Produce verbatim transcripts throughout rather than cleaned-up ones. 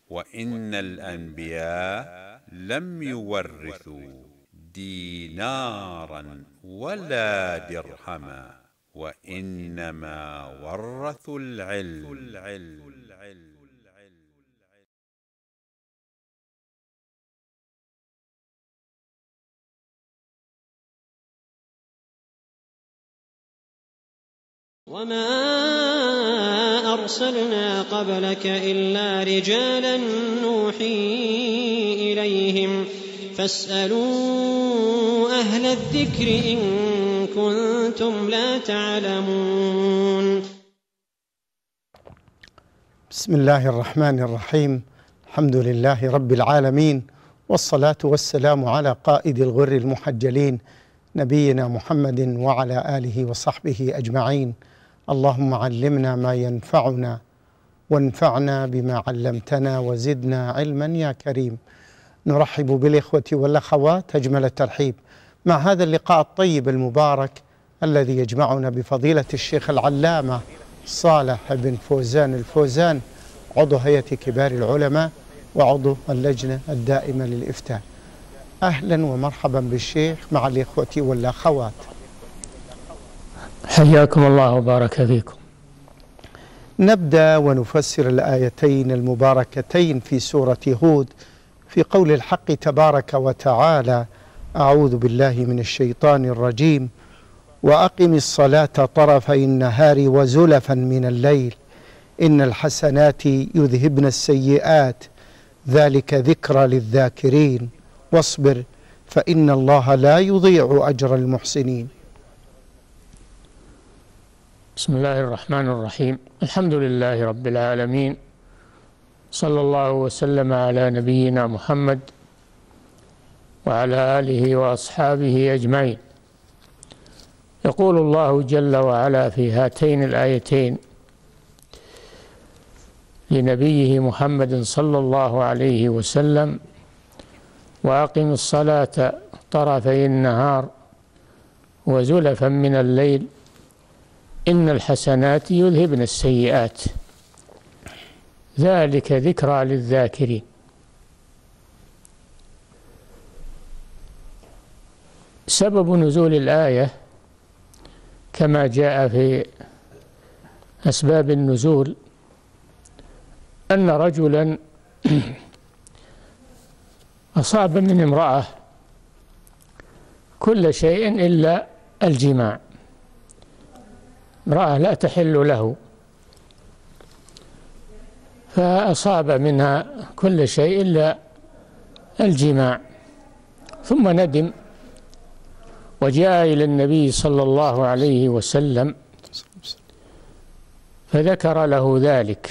وإن الأنبياء لم يورثوا دينارا ولا درهما، وإنما ورثوا العلم. وما أرسلنا قبلك إلا رجالا نوحي إليهم فاسألوا أهل الذكر إن كنتم لا تعلمون. بسم الله الرحمن الرحيم. الحمد لله رب العالمين، والصلاة والسلام على قائد الغر المحجلين نبينا محمد وعلى آله وصحبه أجمعين. اللهم علمنا ما ينفعنا وانفعنا بما علمتنا وزدنا علما يا كريم. نرحب بالإخوة والأخوات أجمل الترحيب مع هذا اللقاء الطيب المبارك الذي يجمعنا بفضيلة الشيخ العلامة صالح بن فوزان الفوزان، عضو هيئة كبار العلماء وعضو اللجنة الدائمة للإفتاء. أهلا ومرحبا بالشيخ مع الإخوة والأخوات. حياكم الله وبارك فيكم. نبدأ ونفسر الآيتين المباركتين في سورة هود في قول الحق تبارك وتعالى: أعوذ بالله من الشيطان الرجيم، وأقم الصلاة طرفي النهار وزلفا من الليل إن الحسنات يذهبن السيئات ذلك ذكرى للذاكرين واصبر فإن الله لا يضيع أجر المحسنين. بسم الله الرحمن الرحيم. الحمد لله رب العالمين، صلى الله وسلم على نبينا محمد وعلى آله وأصحابه أجمعين. يقول الله جل وعلا في هاتين الآيتين لنبيه محمد صلى الله عليه وسلم: وأقم الصلاة طرفي النهار وزلفا من الليل إن الحسنات يذهبن السيئات ذلك ذكرى للذاكرين. سبب نزول الآية كما جاء في أسباب النزول أن رجلا أصاب من امرأة كل شيء إلا الجماع، امرأة لا تحل له، فأصاب منها كل شيء إلا الجماع، ثم ندم وجاء إلى النبي صلى الله عليه وسلم فذكر له ذلك،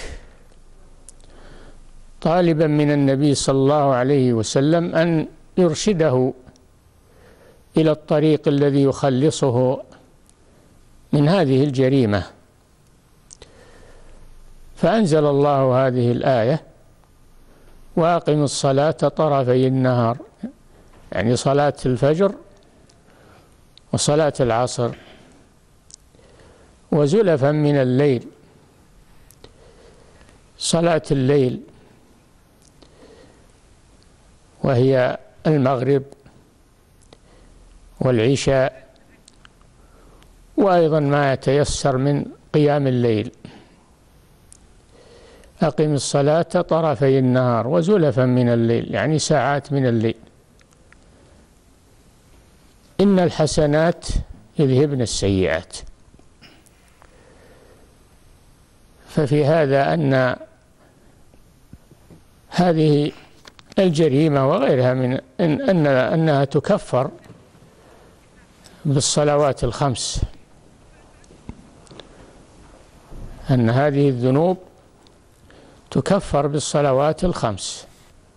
طالبا من النبي صلى الله عليه وسلم أن يرشده إلى الطريق الذي يخلصه من هذه الجريمة. فأنزل الله هذه الآية: وأقم الصلاة طرفي النهار، يعني صلاة الفجر وصلاة العصر، وزلفا من الليل، صلاة الليل وهي المغرب والعشاء، وأيضا ما يتيسر من قيام الليل. أقم الصلاة طرفي النهار وزلفا من الليل، يعني ساعات من الليل. إن الحسنات يذهبن السيئات. ففي هذا أن هذه الجريمة وغيرها من إن أن أنها تكفر بالصلوات الخمس، أن هذه الذنوب تكفر بالصلوات الخمس،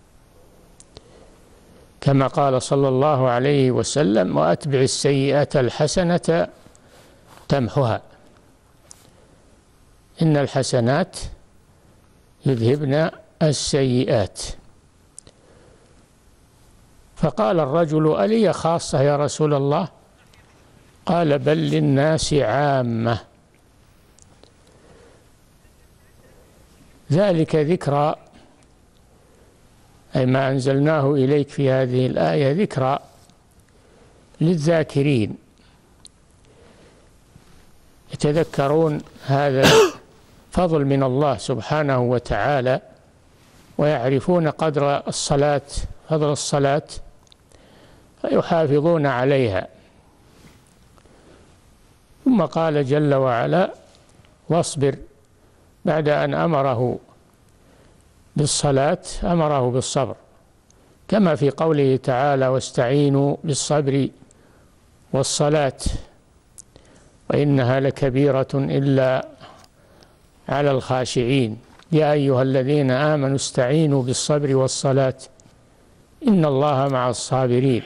كما قال صلى الله عليه وسلم: وأتبع السيئة الحسنة تمحها. إن الحسنات يذهبن السيئات. فقال الرجل: ألي خاصة يا رسول الله؟ قال: بل للناس عامة، ذلك ذكرى أي ما أنزلناه إليك في هذه الآية ذكرى للذاكرين يتذكرون هذا فضل من الله سبحانه وتعالى، ويعرفون قدر الصلاة، فضل الصلاة، فيحافظون عليها. ثم قال جل وعلا: واصبر، بعد أن أمره بالصلاة أمره بالصبر، كما في قوله تعالى: واستعينوا بالصبر والصلاة وإنها لكبيرة إلا على الخاشعين، يا أيها الذين آمنوا استعينوا بالصبر والصلاة إن الله مع الصابرين.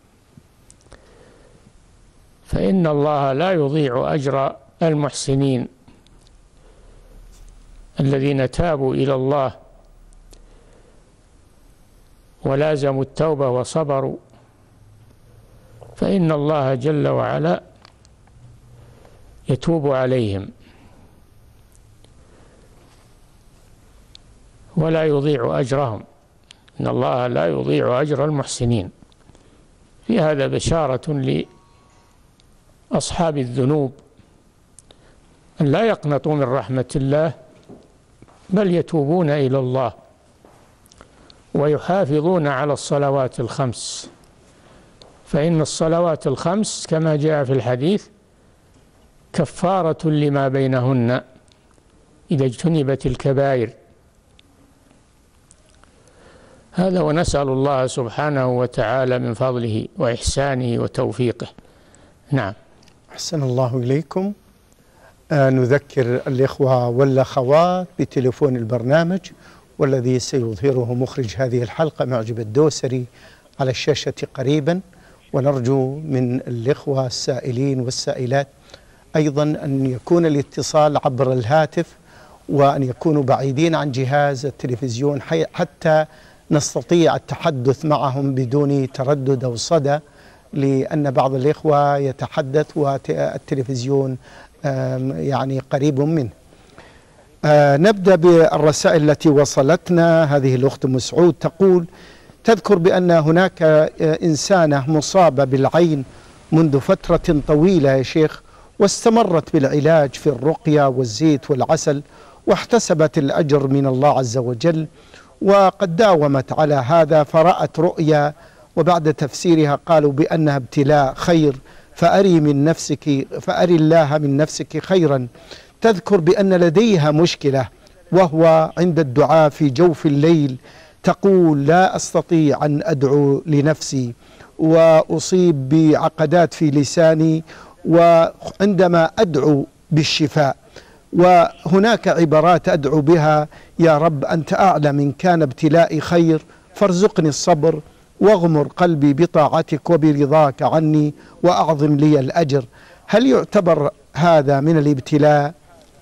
فإن الله لا يضيع أجر المحسنين الذين تابوا إلى الله ولازموا التوبة وصبروا، فإن الله جل وعلا يتوب عليهم ولا يضيع أجرهم. إن الله لا يضيع أجر المحسنين. في هذا بشارة لأصحاب الذنوب أن لا يقنطوا من رحمة الله، بل يتوبون إلى الله ويحافظون على الصلوات الخمس، فإن الصلوات الخمس كما جاء في الحديث كفارة لما بينهن إذا اجتنبت الكبائر. هذا، ونسأل الله سبحانه وتعالى من فضله وإحسانه وتوفيقه. نعم. أحسن الله إليكم. آه نذكر الإخوة والأخوات بتليفون البرنامج والذي سيظهره مخرج هذه الحلقة معجب الدوسري على الشاشة قريبا، ونرجو من الإخوة السائلين والسائلات أيضا أن يكون الاتصال عبر الهاتف، وأن يكونوا بعيدين عن جهاز التلفزيون حتى نستطيع التحدث معهم بدون تردد أو صدى، لأن بعض الإخوة يتحدث والتلفزيون يعني قريب منه. نبدأ بالرسائل التي وصلتنا. هذه الأخت مسعود تقول: تذكر بأن هناك إنسانة مصابة بالعين منذ فترة طويلة يا شيخ، واستمرت بالعلاج في الرقية والزيت والعسل، واحتسبت الأجر من الله عز وجل، وقد داومت على هذا، فرأت رؤيا وبعد تفسيرها قالوا بأنها ابتلاء خير، فأري من نفسك فأري الله من نفسك خيرا. تذكر بأن لديها مشكلة، وهو عند الدعاء في جوف الليل تقول: لا أستطيع أن أدعو لنفسي، وأصيب بعقدات في لساني وعندما أدعو بالشفاء، وهناك عبارات أدعو بها: يا رب أنت أعلم إن كان ابتلائي خير فارزقني الصبر، واغمر قلبي بطاعتك وبرضاك عني، وأعظم لي الأجر. هل يعتبر هذا من الابتلاء؟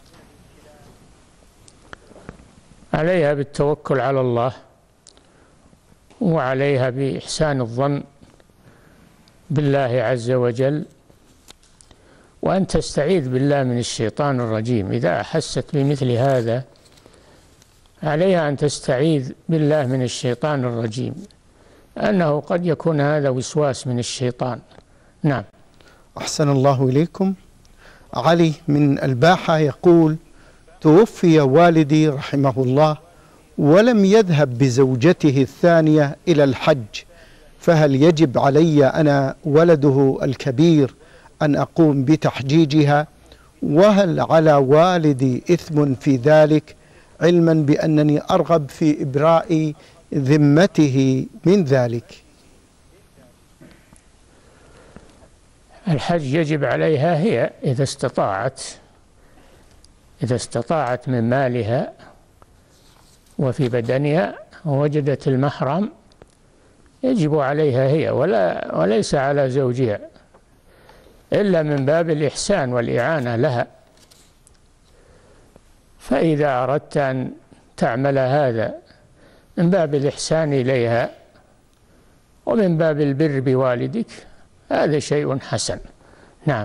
عليها بالتوكل على الله، وعليها بإحسان الظن بالله عز وجل، وأن تستعيذ بالله من الشيطان الرجيم. إذا أحست بمثل هذا عليها أن تستعيذ بالله من الشيطان الرجيم، أنه قد يكون هذا وسواس من الشيطان. نعم. أحسن الله إليكم. علي من الباحة يقول: توفي والدي رحمه الله ولم يذهب بزوجته الثانية إلى الحج، فهل يجب علي أنا ولده الكبير أن أقوم بتحجيجها؟ وهل على والدي إثم في ذلك، علما بأنني أرغب في إبراء ذمته من ذلك؟ الحج يجب عليها هي إذا استطاعت إذا استطاعت من مالها وفي بدنها ووجدت المحرم، يجب عليها هي ولا وليس على زوجها، إلا من باب الإحسان والإعانة لها. فإذا أردت أن تعمل هذا من باب الإحسان إليها ومن باب البر بوالدك، هذا شيء حسن. نعم.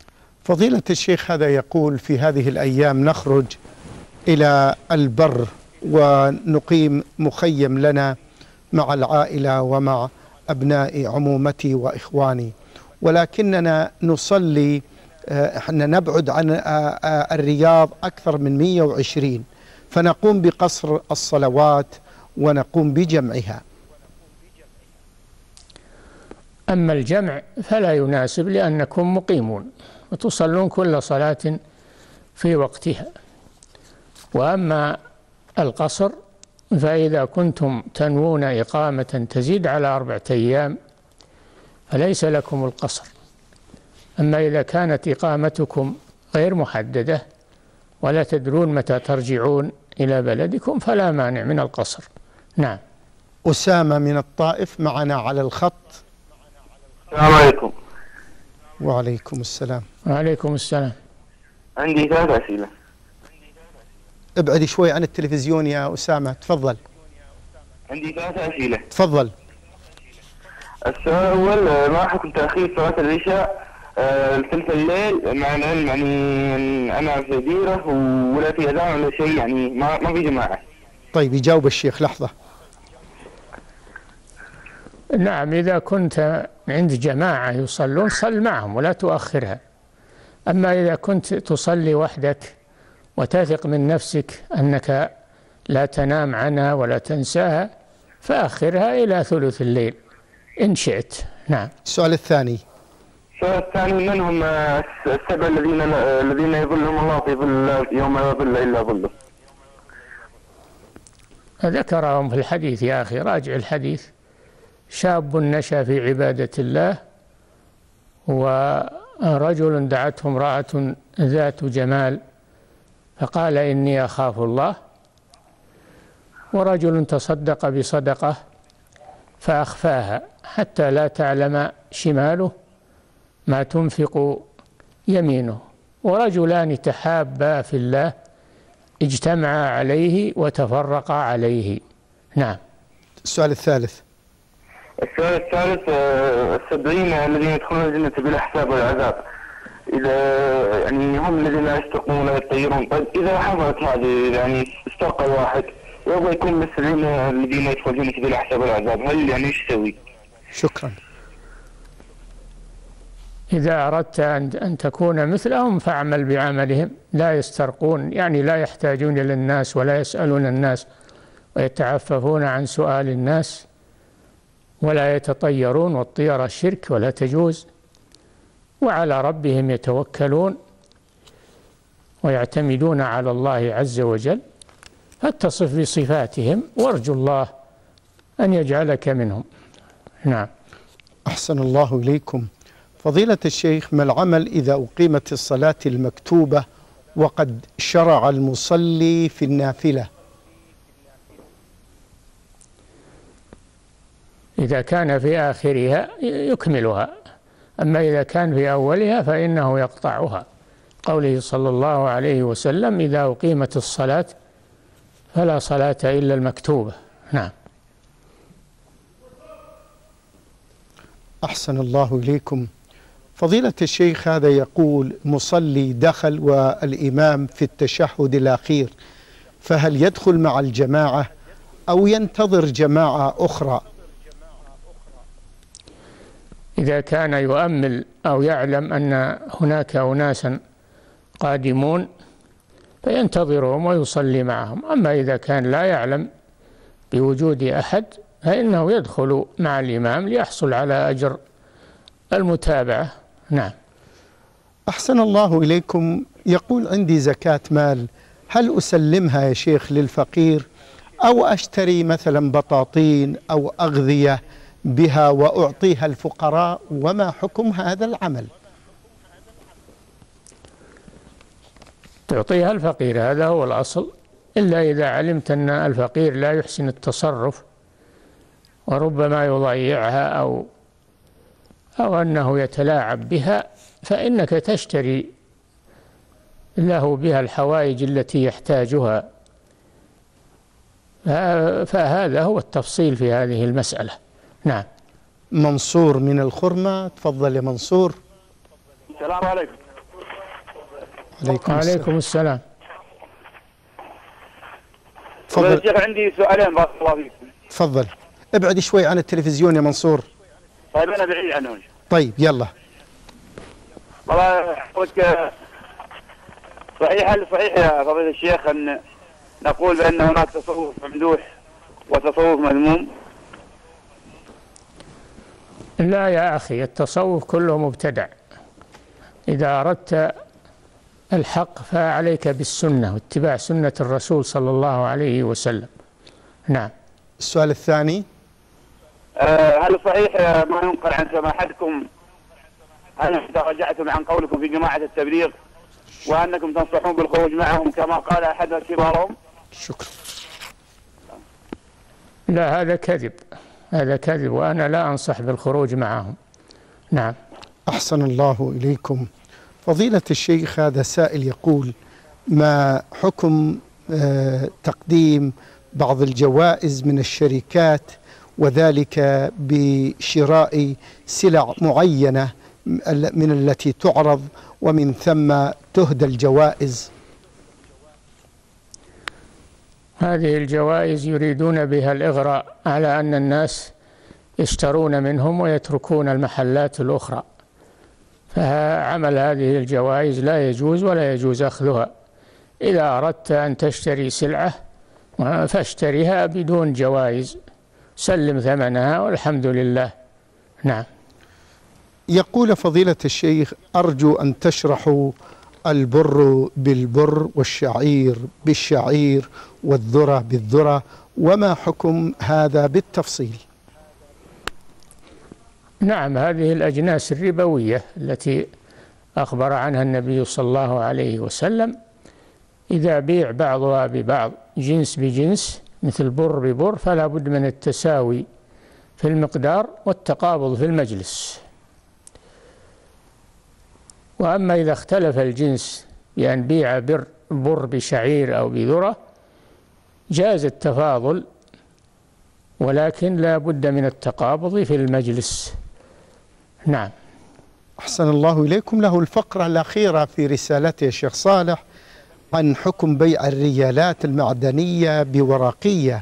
فضيلة الشيخ، هذا يقول: في هذه الأيام نخرج إلى البر ونقيم مخيم لنا مع العائلة ومع أبناء عمومتي وإخواني، ولكننا نصلي، احنا نبعد عن الرياض أكثر من مئة وعشرين، فنقوم بقصر الصلوات ونقوم بجمعها. أما الجمع فلا يناسب لأنكم مقيمون وتصلون كل صلاة في وقتها. وأما القصر فإذا كنتم تنوون إقامة تزيد على أربعة أيام فليس لكم القصر. أما إذا كانت إقامتكم غير محددة ولا تدرون متى ترجعون إلى بلدكم فلا مانع من القصر. نعم. أسامة من الطائف معنا على الخط. السلام عليكم. وعليكم السلام. وعليكم السلام. عندي ثلاث أسئلة. ابعد شوي عن التلفزيون يا أسامة، تفضل. عندي ثلاث أسئلة. تفضل. السؤال الأول، ما حكم تأخير صلاة العشاء ثلث الليل مع العلم يعني أنا في ديرة ولا في أذان ولا شيء، يعني ما ما في جماعة؟ طيب يجاوب الشيخ لحظة. نعم، إذا كنت عند جماعة يصلون صل معهم ولا تؤخرها. أما إذا كنت تصلي وحدك وتثق من نفسك أنك لا تنام عنها ولا تنساها فأخرها إلى ثلث الليل إن شئت. نعم. السؤال الثاني. السؤال الثاني، من هم السبع الذين الذين يظلهم الله في ظل يوم لا ظل إلا ظله؟ ذكرهم في الحديث يا أخي، راجع الحديث. شاب نشأ في عبادة الله، ورجل دعته امرأة ذات جمال فقال إني أخاف الله، ورجل تصدق بصدقة فأخفاها حتى لا تعلم شماله ما تنفق يمينه، ورجلان تحابا في الله اجتمعا عليه وتفرقا عليه. نعم. السؤال الثالث. السؤال الثالث، السبعين الذين يدخلون الجنة بلا حساب ولا عذاب، إذا يعني هم الذين لا يشتقون ولا يطيرون. طيب إذا حصلت هذه يعني استقى واحد يبغى يكون من السبعين الذين يدخلون الجنة بلا حساب ولا عذاب، هل يعني ايش يسوي؟ شكرا. إذا أردت أن تكون مثلهم فاعمل بعملهم، لا يسترقون يعني لا يحتاجون إلى الناس ولا يسألون الناس ويتعففون عن سؤال الناس ولا يتطيرون، والطيرة الشرك ولا تجوز، وعلى ربهم يتوكلون ويعتمدون على الله عز وجل، فاتصف بصفاتهم وارجو الله أن يجعلك منهم. نعم. أحسن الله إليكم. فضيلة الشيخ، ما العمل إذا أقيمت الصلاة المكتوبة وقد شرع المصلي في النافلة؟ إذا كان في آخرها يكملها، أما إذا كان في أولها فإنه يقطعها. قوله صلى الله عليه وسلم: إذا أقيمت الصلاة فلا صلاة إلا المكتوبة. نعم. أحسن الله إليكم. فضيلة الشيخ، هذا يقول: مصلي دخل والإمام في التشهد الأخير، فهل يدخل مع الجماعة أو ينتظر جماعة أخرى؟ إذا كان يؤمل أو يعلم أن هناك أناسا قادمون فينتظرهم ويصلي معهم. أما إذا كان لا يعلم بوجود أحد فإنه يدخل مع الإمام ليحصل على أجر المتابعة. نعم. أحسن الله إليكم. يقول: عندي زكاة مال، هل أسلمها يا شيخ للفقير أو أشتري مثلا بطاطين أو أغذية بها وأعطيها الفقراء؟ وما حكم هذا العمل؟ تعطيها الفقير، هذا هو الأصل، إلا إذا علمت أن الفقير لا يحسن التصرف وربما يضيعها أو أو أنه يتلاعب بها، فإنك تشتري له بها الحوائج التي يحتاجها. فهذا هو التفصيل في هذه المسألة. نعم. منصور من الخرمة، تفضل يا منصور. السلام عليكم. عليكم, عليكم السلام. تفضل. الشيخ عندي سؤالين بارك الله فيكم. تفضل. ابعد شوي عن التلفزيون يا منصور. طيب أنا بعيد عنه. طيب يلا. والله حضرتك صحيح هل صحيح يا فضيلة الشيخ أن نقول بأن هناك تصوف ممدوح وتصوف مذموم؟ لا يا أخي، التصوف كله مبتدع. إذا أردت الحق فعليك بالسنة واتباع سنة الرسول صلى الله عليه وسلم. نعم. السؤال الثاني. أه هل صحيح ما ينقل عن سماحتكم هل تراجعتم عن قولكم في جماعة التبليغ وأنكم تنصحون بالخروج معهم كما قال أحد كبارهم؟ شكرا. لا، هذا كذب، هذا كذب، وأنا لا أنصح بالخروج معهم. نعم. أحسن الله إليكم. فضيلة الشيخ، هذا سائل يقول: ما حكم آه تقديم بعض الجوائز من الشركات وذلك بشراء سلع معينة من التي تعرض ومن ثم تهدى الجوائز؟ هذه الجوائز يريدون بها الإغراء على أن الناس يشترون منهم ويتركون المحلات الأخرى، فعمل هذه الجوائز لا يجوز ولا يجوز أخذها. إذا أردت أن تشتري سلعة فاشتريها بدون جوائز، سلم ثمنها والحمد لله. نعم. يقول فضيلة الشيخ: أرجو أن تشرحوا البر بالبر والشعير بالشعير والذرة بالذرة، وما حكم هذا بالتفصيل؟ نعم، هذه الأجناس الربوية التي أخبر عنها النبي صلى الله عليه وسلم، إذا بيع بعضها ببعض جنس بجنس مثل بر ببر فلا بد من التساوي في المقدار والتقابض في المجلس. وأما إذا اختلف الجنس بأن بيع بر, بر بشعير أو بذرة جاز التفاضل، ولكن لا بد من التقابض في المجلس. نعم. أحسن الله إليكم. له الفقرة الأخيرة في رسالته يا شيخ صالح عن حكم بيع الريالات المعدنية بورقية.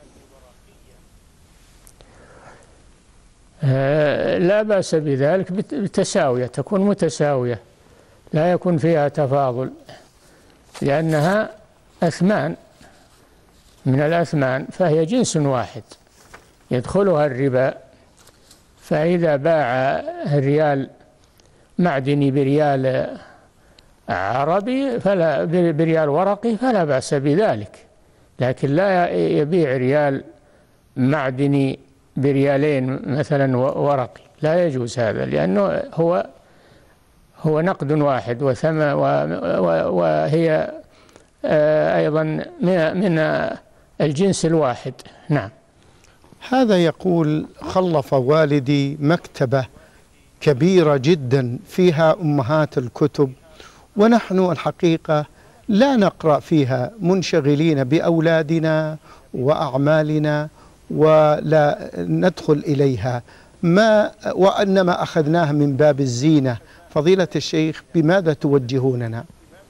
آه لا بأس بذلك بتساوية، تكون متساوية، لا يكون فيها تفاضل، لأنها أثمان من الأثمان فهي جنس واحد يدخلها الربا. فإذا باع الريال معدني بريال عربي فلا بريال ورقي فلا بأس بذلك، لكن لا يبيع ريال معدني بريالين مثلا ورقي، لا يجوز هذا، لأنه هو هو نقد واحد وثم وهي أيضا من الجنس الواحد. نعم. هذا يقول: خلف والدي مكتبة كبيرة جدا فيها أمهات الكتب، ونحن الحقيقة لا نقرأ فيها، منشغلين بأولادنا وأعمالنا ولا ندخل إليها، ما وإنما أخذناها من باب الزينة. فضيلة الشيخ، بماذا توجهوننا؟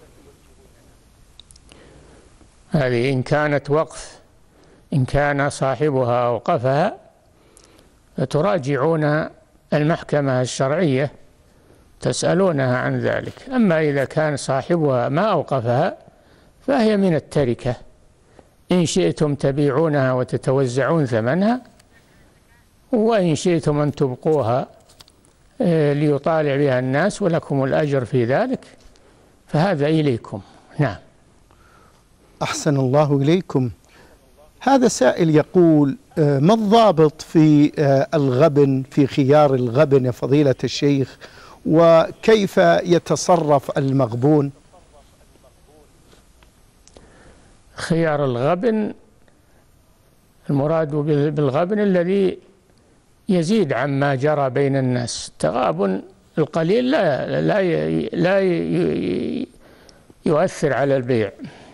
هذه إن كانت وقف، إن كان صاحبها أوقفها فتراجعون المحكمة الشرعية تسألونها عن ذلك. أما إذا كان صاحبها ما أوقفها فهي من التركة، إن شئتم تبيعونها وتتوزعون ثمنها، وإن شئتم أن تبقوها ليطالع بها الناس ولكم الأجر في ذلك فهذا إليكم. نعم. أحسن الله إليكم. هذا سائل يقول: ما الضابط في الغبن، في خيار الغبن يا فضيلة الشيخ، وكيف يتصرف المغبون؟ خيار الغبن المراد بالغبن الذي يزيد عما جرى بين الناس. التغابن القليل لا لا لا يؤثر على البيع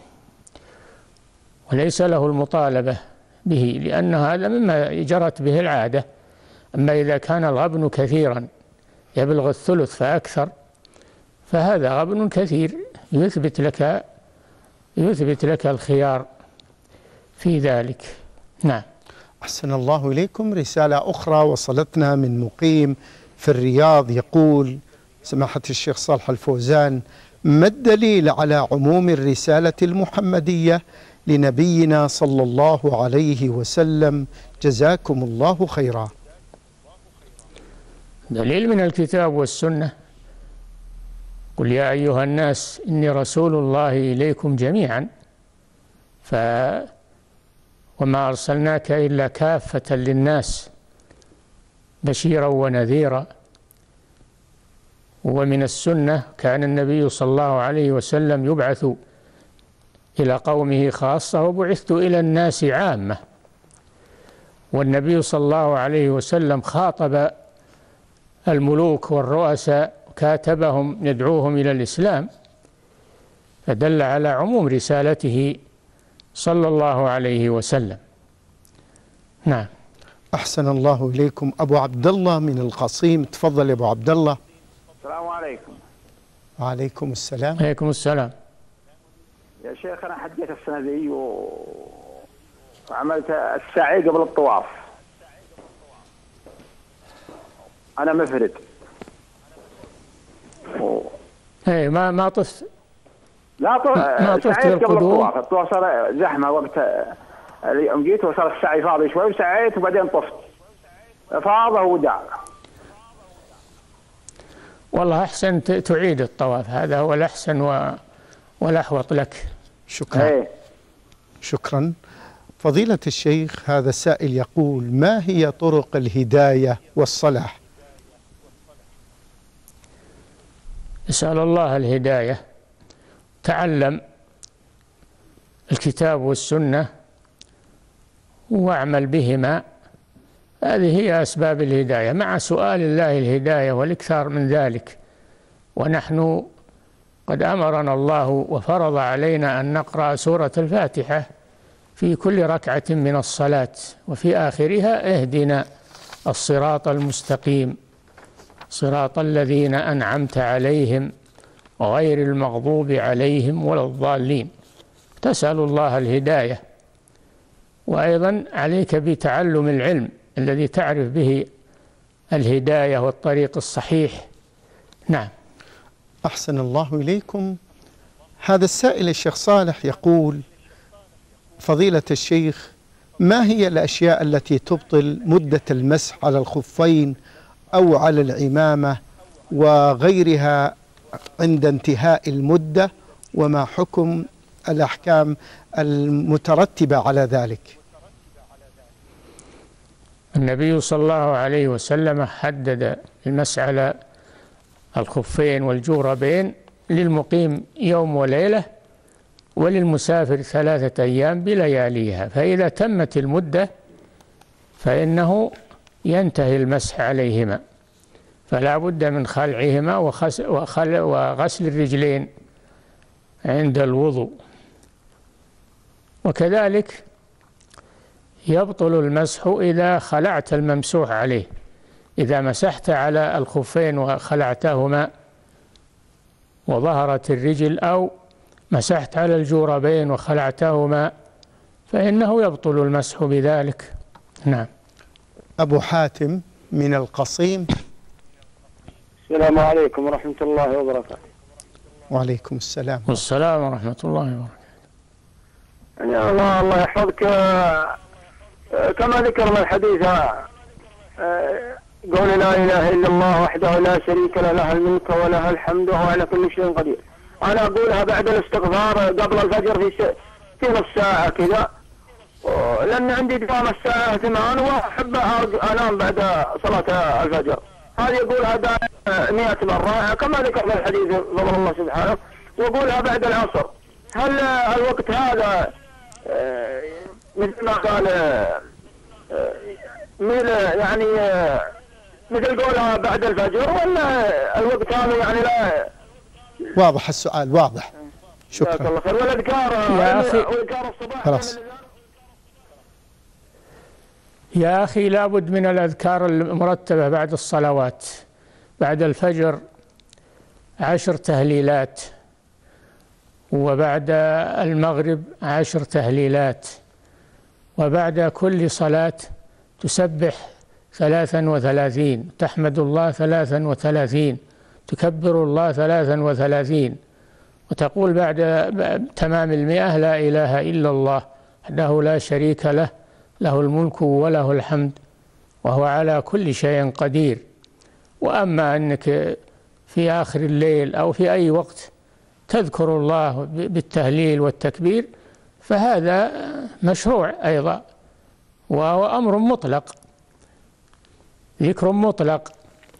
وليس له المطالبة به، لأن هذا مما جرت به العادة. أما إذا كان الغبن كثيرا يبلغ الثلث فأكثر فهذا غبن كثير يثبت لك يثبت لك الخيار في ذلك. نعم. أحسن الله إليكم. رسالة أخرى وصلتنا من مقيم في الرياض يقول: سماحة الشيخ صالح الفوزان، ما الدليل على عموم الرسالة المحمدية لنبينا صلى الله عليه وسلم؟ جزاكم الله خيرا. دليل من الكتاب والسنة: قل يا أيها الناس إني رسول الله إليكم جميعا، ف وما أرسلناك إلا كافة للناس بشيرا ونذيرا. ومن السنة كان النبي صلى الله عليه وسلم يبعث إلى قومه خاصة وبعثت إلى الناس عامة. والنبي صلى الله عليه وسلم خاطب الملوك والرؤساء، كاتبهم يدعوهم إلى الإسلام، فدل على عموم رسالته صلى الله عليه وسلم. نعم. أحسن الله إليكم. أبو عبد الله من القصيم، تفضل يا أبو عبد الله. السلام عليكم. وعليكم السلام. عليكم السلام. يا شيخ أنا حجيت السنة ذي و... وعملت السعي قبل الطواف. أنا مفرد. و... اي ما ما طفت. لا طف... ما طفت سعيت قبل القدوم. الطواف، الطواف صار زحمة وقت اليوم جيت وصار السعي فاضي شوي وسعيت وبعدين طفت. فاضة وداع. والله أحسن تعيد الطواف، هذا هو الأحسن و... والأحوط لك. شكرا. ايه. شكرا. فضيلة الشيخ، هذا السائل يقول: ما هي طرق الهداية والصلاح؟ اسأل الله الهداية، تعلم الكتاب والسنة واعمل بهما، هذه هي أسباب الهداية، مع سؤال الله الهداية والإكثار من ذلك. ونحن قد أمرنا الله وفرض علينا أن نقرأ سورة الفاتحة في كل ركعة من الصلاة، وفي آخرها: اهدنا الصراط المستقيم صراط الذين أنعمت عليهم غير المغضوب عليهم ولا الضالين. تسأل الله الهداية. وأيضا عليك بتعلم العلم الذي تعرف به الهداية والطريق الصحيح. نعم. أحسن الله إليكم. هذا السائل الشيخ صالح يقول: فضيلة الشيخ، ما هي الأشياء التي تبطل مدة المسح على الخفين أو على العمامة وغيرها عند انتهاء المدة، وما حكم الأحكام المترتبة على ذلك؟ النبي صلى الله عليه وسلم حدد المسح على الخفين والجوربين للمقيم يوم وليلة، وللمسافر ثلاثة أيام بلياليها، فإذا تمت المدة فإنه ينتهي المسح عليهما، فلا بد من خلعهما وغسل الرجلين عند الوضوء. وكذلك يبطل المسح إذا خلعت الممسوح عليه، إذا مسحت على الخفين وخلعتهما وظهرت الرجل، أو مسحت على الجوربين وخلعتهما، فإنه يبطل المسح بذلك. نعم. أبو حاتم من القصيم. السلام عليكم ورحمة الله وبركاته. وعليكم السلام. والسلام ورحمة الله وبركاته. يعني الله الله يحفظك، كما ذكرنا الحديث قول لا إله إلا الله وحده لا شريك له، له الملك وله الحمد وهو على كل شيء قدير. أنا أقولها بعد الاستغفار قبل الفجر في في نص ساعة كذا، لأن عندي دوام الساعة ثمان وأحب أنام بعد صلاة الفجر. هذه يقولها دائما مئة مرة كما ذكرنا الحديث فضل الله سبحانه، وأقولها بعد العصر. هل الوقت هذا مثل ما قال مثل يعني مثل قولها بعد الفجر، ولا الوقت هذا يعني لا؟ واضح السؤال، واضح. شكرا. الله خير. والأذكار يا أخي الصباح خلاص. يا أخي لابد من الأذكار المرتبة بعد الصلوات. بعد الفجر عشر تهليلات، وبعد المغرب عشر تهليلات، وبعد كل صلاة تسبح ثلاثا وثلاثين، تحمد الله ثلاثا وثلاثين، تكبر الله ثلاثا وثلاثين، وتقول بعد تمام المئة لا إله إلا الله وحده لا شريك له، له الملك وله الحمد وهو على كل شيء قدير. وأما أنك في آخر الليل أو في أي وقت تذكر الله بالتهليل والتكبير فهذا مشروع أيضا، وهو أمر مطلق، ذكر مطلق.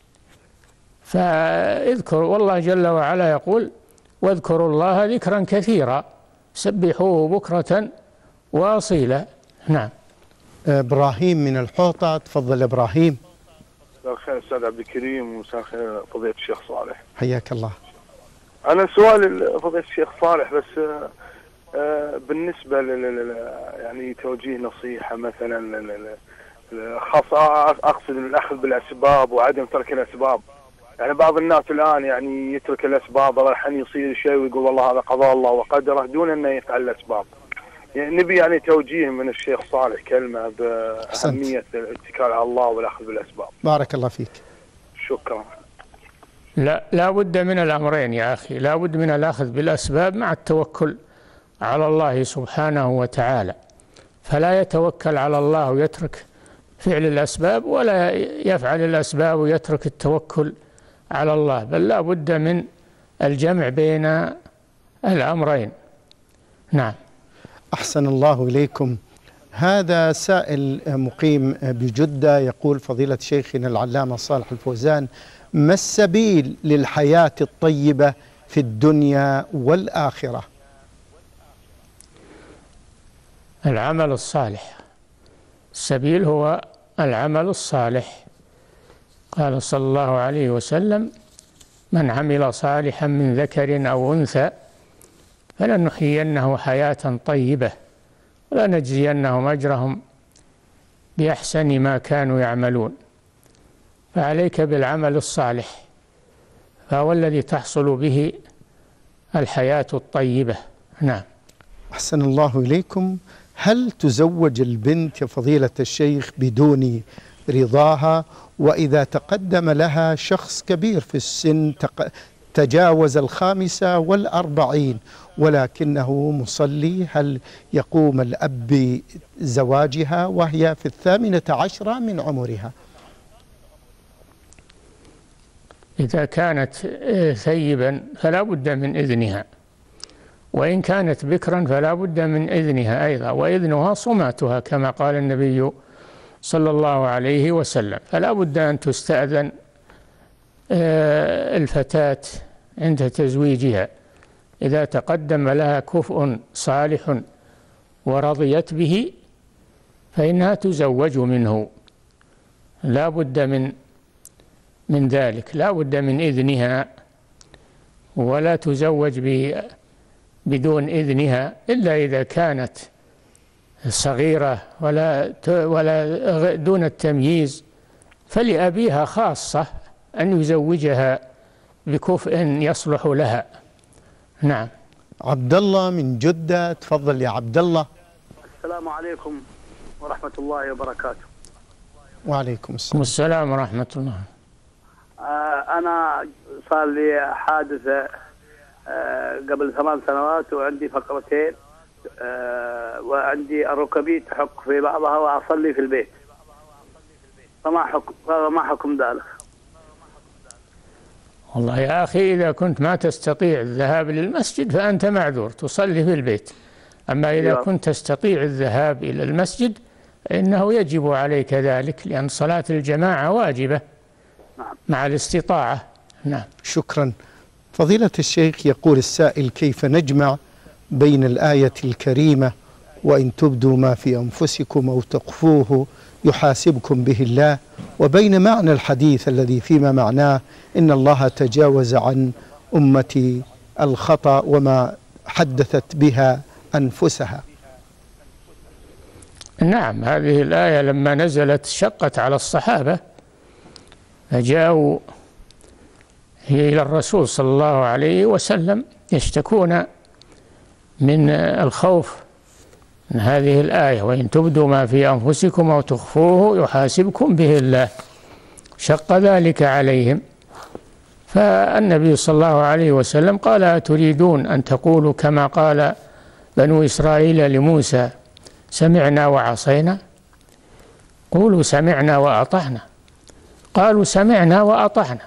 فاذكر، والله جل وعلا يقول: واذكروا الله ذكرا كثيرا سبحوه بكرة وأصيلا. نعم. إبراهيم من الحوطة، تفضل إبراهيم. مساء الخير أستاذ عبد الكريم، ومساء الخير فضيلة الشيخ صالح. حياك الله. أنا سؤالي فضيلة الشيخ صالح بس بالنسبة ل يعني توجيه نصيحة مثلا خاصة، أقصد الأخذ بالأسباب وعدم ترك الأسباب. يعني بعض الناس الآن يعني يترك الأسباب الحين يصير شيء ويقول والله هذا قضاء الله وقدره دون أنه يفعل الأسباب. يعني نبي يعني توجيه من الشيخ صالح كلمة بأهمية الاتكال على الله والأخذ بالأسباب. بارك الله فيك. شكرا. لا لا بد من الأمرين يا أخي، لا بد من الأخذ بالأسباب مع التوكل على الله سبحانه وتعالى. فلا يتوكل على الله ويترك فعل الأسباب، ولا يفعل الأسباب ويترك التوكل على الله، بل لا بد من الجمع بين الأمرين. نعم. أحسن الله إليكم. هذا سائل مقيم بجدة يقول: فضيلة شيخنا العلامة صالح الفوزان، ما السبيل للحياة الطيبة في الدنيا والآخرة؟ العمل الصالح. السبيل هو العمل الصالح. قال صلى الله عليه وسلم: من عمل صالحا من ذكر أو أنثى فلنحيينه حياة طيبة ولنجزينهم أجرهم بأحسن ما كانوا يعملون. فعليك بالعمل الصالح، فهو الذي تحصل به الحياة الطيبة. نعم. أحسن الله إليكم. هل تزوج البنت يا فضيلة الشيخ بدون رضاها، وإذا تقدم لها شخص كبير في السن تجاوز الخامسة والأربعين ولكنه مصلي، هل يقوم الأب بزواجها وهي في الثامنة عشرة من عمرها؟ إذا كانت ثيبا فلا بد من إذنها، وإن كانت بكرا فلا بد من إذنها أيضا، وإذنها صماتها كما قال النبي صلى الله عليه وسلم. فلا بد أن تستأذن الفتاة عند تزويجها. إذا تقدم لها كفء صالح ورضيت به فإنها تزوج منه، لا بد من من ذلك، لا بد من إذنها، ولا تزوج بدون إذنها إلا إذا كانت صغيرة ولا ولا دون التمييز، فلأبيها خاصة أن يزوجها بكفء يصلح لها. نعم. عبد الله من جدة، تفضل يا عبد الله. السلام عليكم ورحمة الله وبركاته. وعليكم السلام. السلام ورحمة الله. آه أنا صار لي حادثة آه قبل ثمان سنوات وعندي فقرتين، آه وعندي الركبي تحك في بعضها وأصلي في البيت، فما حكم فما حكم ذلك؟ والله يا أخي، إذا كنت ما تستطيع الذهاب للمسجد فأنت معذور، تصلي في البيت. أما إذا كنت تستطيع الذهاب إلى المسجد إنه يجب عليك ذلك، لأن صلاة الجماعة واجبة مع الاستطاعة. نعم. شكرا. فضيلة الشيخ، يقول السائل: كيف نجمع بين الآية الكريمة وإن تبدوا ما في أنفسكم أو تخفوه يحاسبكم به الله، وبين معنى الحديث الذي فيما معناه إن الله تجاوز عن أمتي الخطأ وما حدثت بها أنفسها؟ نعم، هذه الآية لما نزلت شقت على الصحابة، فجاءوا إلى الرسول صلى الله عليه وسلم يشتكون من الخوف من هذه الآية: وإن تبدوا ما في أنفسكم أو تخفوه يحاسبكم به الله. شق ذلك عليهم، فالنبي صلى الله عليه وسلم قال: أتريدون أن تقولوا كما قال بنو إسرائيل لموسى: سمعنا وعصينا؟ قولوا سمعنا وأطعنا. قالوا سمعنا وأطعنا.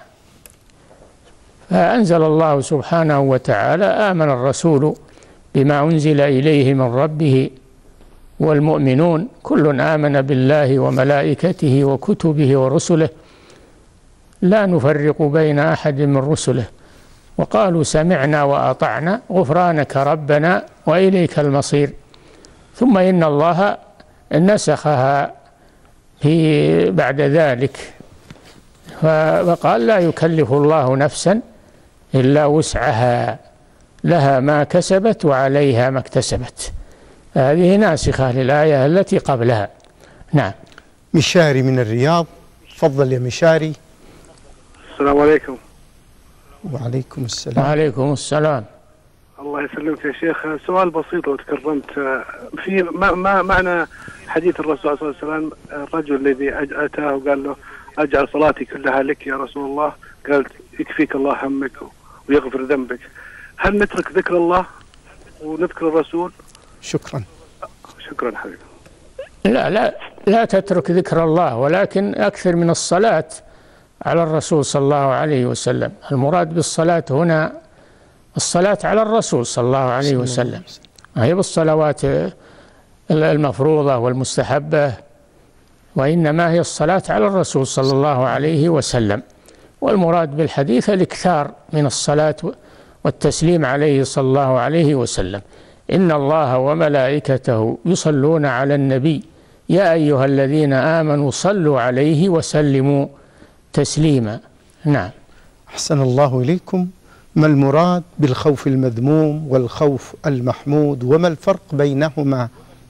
فأنزل الله سبحانه وتعالى: آمن الرسول بما أنزل إليه من ربه والمؤمنون كل آمن بالله وملائكته وكتبه ورسله لا نفرق بين أحد من رسله وقالوا سمعنا وأطعنا غفرانك ربنا وإليك المصير. ثم إن الله نسخها في بعد ذلك فقال: لا يكلف الله نفسا إلا وسعها لها ما كسبت وعليها ما اكتسبت. هذه ناسخة للآية التي قبلها. نعم. مشاري من الرياض، تفضل يا مشاري. السلام عليكم. وعليكم السلام. وعليكم السلام. الله يسلمك يا شيخ. سؤال بسيط لو تكرمت، في ما, ما معنى حديث الرسول صلى الله عليه وسلم: الرجل الذي أتاه وقال له أجعل صلاتي كلها لك يا رسول الله، قال: يكفيك الله همك ويغفر ذنبك. هل نترك ذكر الله ونذكر الرسول؟ شكرا. شكرا حبيبي. لا لا لا تترك ذكر الله، ولكن أكثر من الصلاة على الرسول صلى الله عليه وسلم. المراد بالصلاة هنا الصلاة على الرسول صلى الله عليه وسلم، هي بالصلوات المفروضة والمستحبة، وإنما هي الصلاة على الرسول صلى الله عليه وسلم. والمراد بالحديث الإكثار من الصلاة والتسليم عليه صلى الله عليه وسلم. إن الله وملائكته يصلون على النبي يا أيها الذين آمنوا صلوا عليه وسلموا تسليما. نعم. أحسن الله إليكم. ما المراد بالخوف المذموم والخوف المحمود، وما الفرق بينهما؟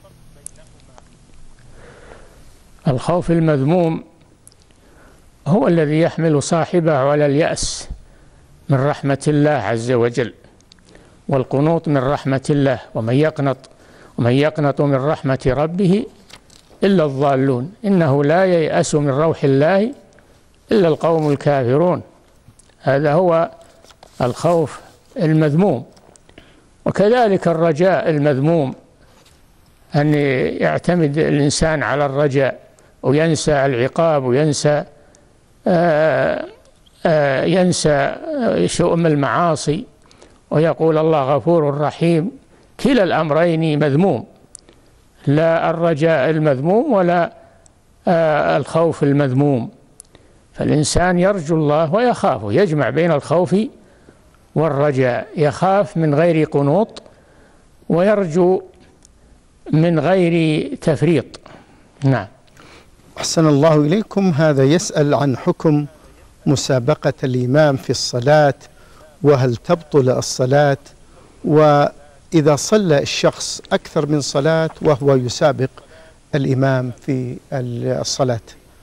الخوف المذموم هو الذي يحمل صاحبه على اليأس من رحمة الله عز وجل والقنوط من رحمة الله، ومن يقنط ومن يقنط من رحمة ربه إلا الضالون، إنه لا ييأس من روح الله إلا القوم الكافرون. هذا هو الخوف المذموم. وكذلك الرجاء المذموم، أن يعتمد الإنسان على الرجاء وينسى العقاب وينسى آآ آآ ينسى شؤم المعاصي ويقول الله غفور رحيم. كلا الأمرين مذموم، لا الرجاء المذموم ولا الخوف المذموم. فالإنسان يرجو الله ويخافه، يجمع بين الخوف والرجاء، يخاف من غير قنوط ويرجو من غير تفريط. نعم. أحسن الله إليكم. هذا يسأل عن حكم مسابقة الإمام في الصلاة، وهل تبطل الصلاة، وإذا صلى الشخص أكثر من صلاة وهو يسابق الإمام في الصلاة.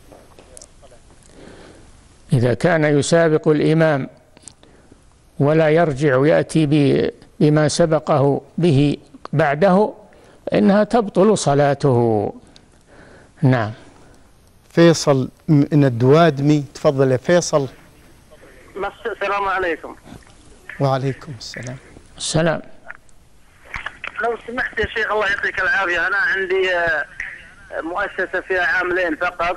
إذا كان يسابق الإمام ولا يرجع يأتي بما سبقه به بعده إنها تبطل صلاته. نعم. فيصل من الدوادمي، تفضل يا فيصل. السلام عليكم. وعليكم السلام. السلام. لو سمحت يا شيخ الله يعطيك العافية، أنا عندي مؤسسة فيها عاملين فقط،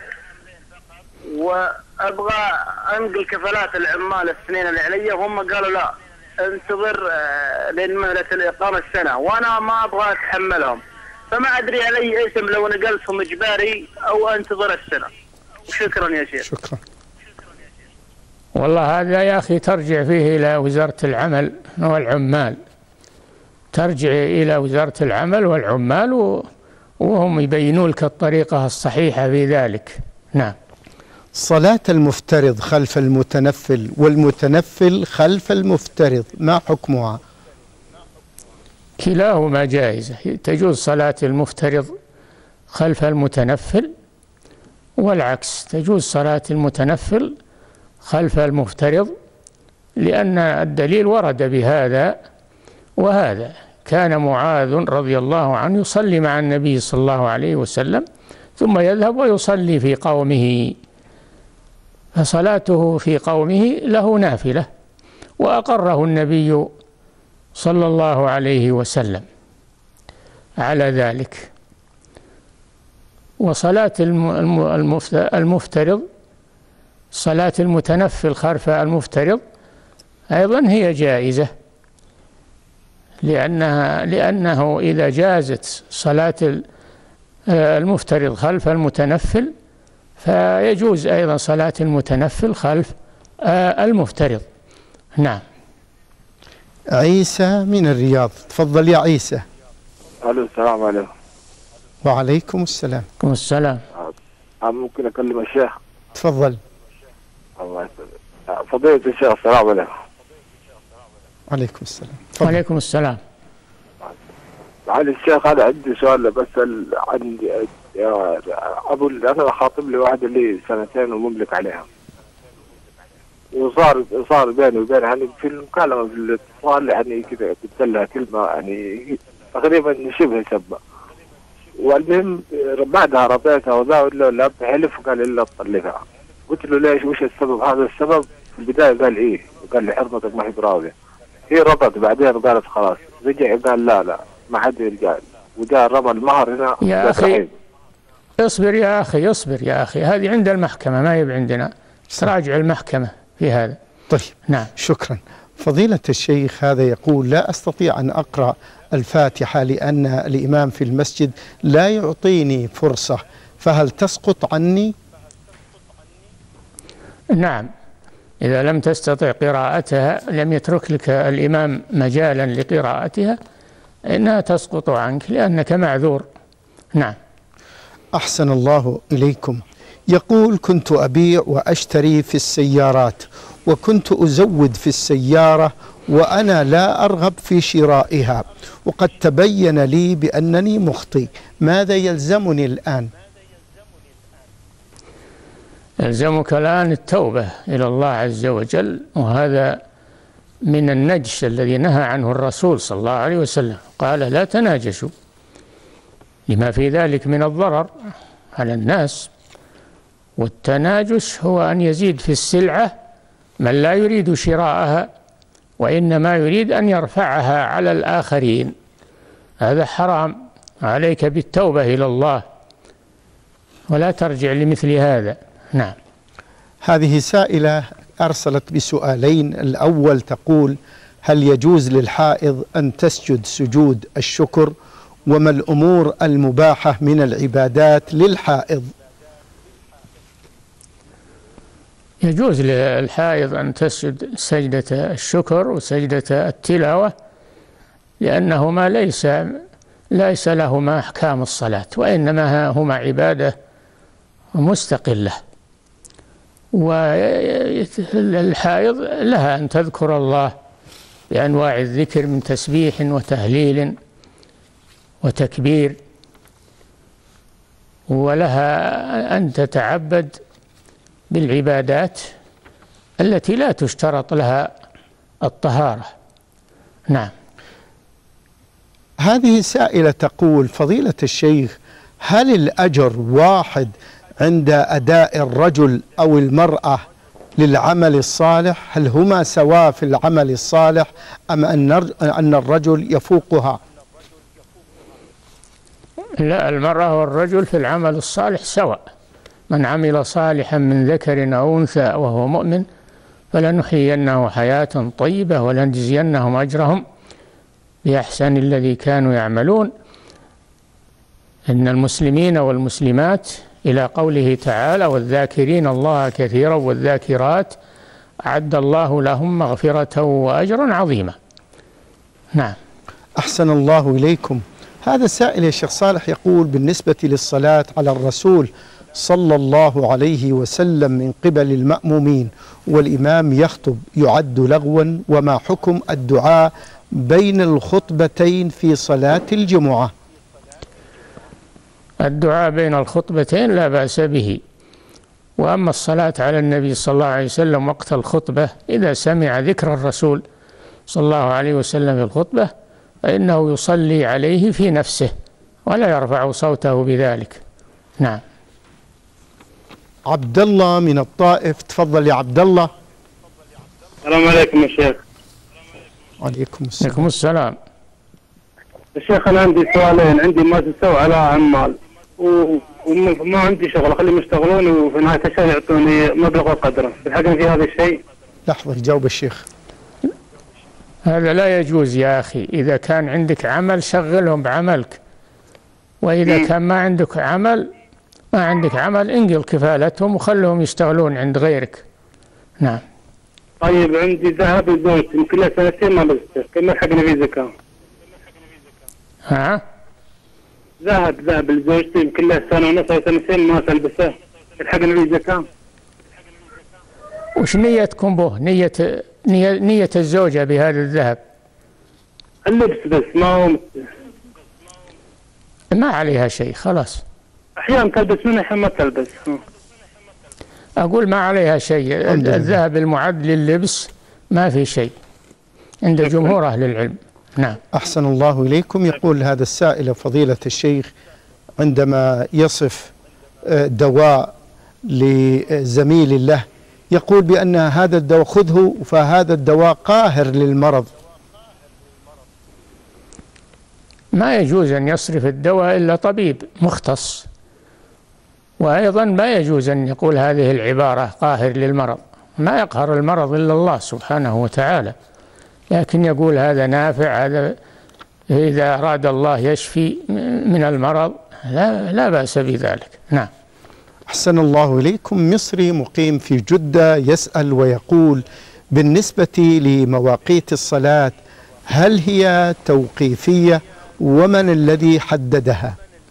وأبغى أنقل كفالات العمال السنين اللي علي، وهم قالوا لا انتظر لين مهلة الإقامة السنة، وأنا ما أبغى أتحملهم، فما أدري علي اسم لو نقلتهم إجباري أو أنتظر السنة. شكرا يا شيخ. شكرا. والله هذا يا أخي ترجع فيه إلى وزارة العمل والعمال، ترجع إلى وزارة العمل والعمال وهم يبينون لك الطريقة الصحيحة في ذلك. نعم. صلاة المفترض خلف المتنفل والمتنفل خلف المفترض ما حكمها؟ كلاهما جائزة، تجوز صلاة المفترض خلف المتنفل، والعكس تجوز صلاة المتنفل خلف المفترض، لأن الدليل ورد بهذا وهذا، كان معاذ رضي الله عنه يصلي مع النبي صلى الله عليه وسلم ثم يذهب ويصلي في قومه، فصلاته في قومه له نافلة، وأقره النبي صلى الله عليه وسلم على ذلك. وصلاة المفترض، صلاة المتنفل خلف المفترض أيضا هي جائزة، لأنها لأنه إذا جازت صلاة المفترض خلف المتنفل فيجوز أيضا صلاة المتنفل خلف المفترض. نعم. عيسى من الرياض، تفضل يا عيسى. الو السلام عليكم. وعليكم السلام. وعليكم السلام. ممكن اكلم الشيخ؟ تفضل. الله يسلمك. فضيلة الشيخ السلام عليكم. وعليكم السلام. وعليكم السلام. معالي الشيخ انا عندي سؤال بسأل عن ابو انا خاطب لي واحدة لي سنتين ومملك عليها، وصار صار بيني وبينها يعني في المكالمة في الاتصال يعني كذا قلت لها كلمة يعني تقريبا شبه سبة، والمهم بعدها رضيتها وذا ولا لا بحلف وقال الا تطلقها. قلت له ليش وش السبب؟ هذا السبب في البداية قال ايه، قال لي حرمتك ما هي براضية. هي رضت بعدين قالت خلاص، رجع قال لا لا ما حد يرجع، وجاء رمى المهر هنا. يا اخي اصبر يا اخي اصبر يا اخي، هذه عند المحكمة ما هي عندنا، راجع المحكمة في هذا. طيب نعم. شكرا. فضيلة الشيخ هذا يقول لا أستطيع أن أقرأ الفاتحة لأن الإمام في المسجد لا يعطيني فرصة، فهل تسقط عني؟ نعم، إذا لم تستطع قراءتها لم يترك لك الإمام مجالا لقراءتها إنها تسقط عنك لأنك معذور. نعم. أحسن الله إليكم. يقول كنت أبيع وأشتري في السيارات، وكنت أزود في السيارة وأنا لا أرغب في شرائها، وقد تبين لي بأنني مخطئ، ماذا يلزمني الآن؟ يلزمك الآن التوبة إلى الله عز وجل، وهذا من النجش الذي نهى عنه الرسول صلى الله عليه وسلم، قال لا تناجشوا لما في ذلك من الضرر على الناس. والتناجش هو أن يزيد في السلعة من لا يريد شراءها وإنما يريد أن يرفعها على الآخرين، هذا حرام. عليك بالتوبة إلى الله ولا ترجع لمثل هذا. نعم. هذه سائلة أرسلت بسؤالين. الأول تقول هل يجوز للحائض أن تسجد سجود الشكر؟ وما الأمور المباحة من العبادات للحائض؟ يجوز للحائض أن تسجد سجدة الشكر وسجدة التلاوة، لأنهما ليس ليس لهما أحكام الصلاة، وإنما هما عبادة مستقلة. والحائض لها أن تذكر الله بأنواع الذكر من تسبيح وتهليل وتكبير، ولها أن تتعبد بالعبادات التي لا تشترط لها الطهارة. نعم. هذه سائلة تقول فضيلة الشيخ هل الأجر واحد عند أداء الرجل أو المرأة للعمل الصالح؟ هل هما سواء في العمل الصالح أم أن الرجل يفوقها؟ لا، المرأة والرجل في العمل الصالح سواء. من عمل صالحا من ذكر أو أنثى وهو مؤمن فلنحيينه حياة طيبة ولنجزينهم أجرهم بأحسن الذي كانوا يعملون. إن المسلمين والمسلمات إلى قوله تعالى والذاكرين الله كثيرا والذاكرات أعد الله لهم مغفرة وأجرا عظيما. نعم. أحسن الله إليكم. هذا السائل يا شيخ صالح يقول بالنسبة للصلاة على الرسول صلى الله عليه وسلم من قبل المأمومين والإمام يخطب يعد لغوا، وما حكم الدعاء بين الخطبتين في صلاة الجمعة؟ الدعاء بين الخطبتين لا بأس به، وأما الصلاة على النبي صلى الله عليه وسلم وقت الخطبة إذا سمع ذكر الرسول صلى الله عليه وسلم في الخطبة فإنه يصلي عليه في نفسه ولا يرفع صوته بذلك. نعم. عبد الله من الطائف، تفضل يا عبد الله. السلام عليكم يا شيخ. وعليكم السلام. عليكم السلام. يا شيخ أنا عندي سؤالين، عندي ما تستوى على عمال وما عندي شغل، أخليهم يشتغلون وفي نهاية الشهر يعطوني مبلغ وقدره، تلحقني في هذا الشيء؟ لحظة جاوب الشيخ. هذا لا يجوز يا أخي. إذا كان عندك عمل شغلهم بعملك، وإذا م. كان ما عندك عمل ما عندك عمل انقل كفالتهم وخلهم يشتغلون عند غيرك. نعم. طيب عندي ذهب لزوجتي يمكن لها سنتين ما لبسته، كيف يلحقني في زكاة؟ ها؟ ذهب ذهب لزوجتي يمكن لها سنة ونص أو سنتين ما تلبسه، يلحقني في زكاة؟ وش نيتكم به؟ نية نية, نية الزوجة بهذا الذهب؟ اللبس بس، ما هو ما عليها شيء خلاص. أحيانا تلبس منه أحيانا ما تلبس. أقول ما عليها شيء. الذهب المعد لللبس ما في شيء عند جمهور أهل العلم. نعم. أحسن الله إليكم. يقول هذا السائل فضيلة الشيخ، عندما يصف دواء لزميل له يقول بأن هذا الدواء خذه فهذا الدواء قاهر للمرض. ما يجوز أن يصرف الدواء إلا طبيب مختص، وأيضا ما يجوز أن يقول هذه العبارة قاهر للمرض. ما يقهر المرض إلا الله سبحانه وتعالى، لكن يقول هذا نافع، هذا إذا أراد الله يشفي من المرض لا, لا بأس بذلك. نعم. أحسن الله إليكم. مصري مقيم في جدة يسأل ويقول بالنسبة لمواقيت الصلاة هل هي توقيفية ومن الذي حددها؟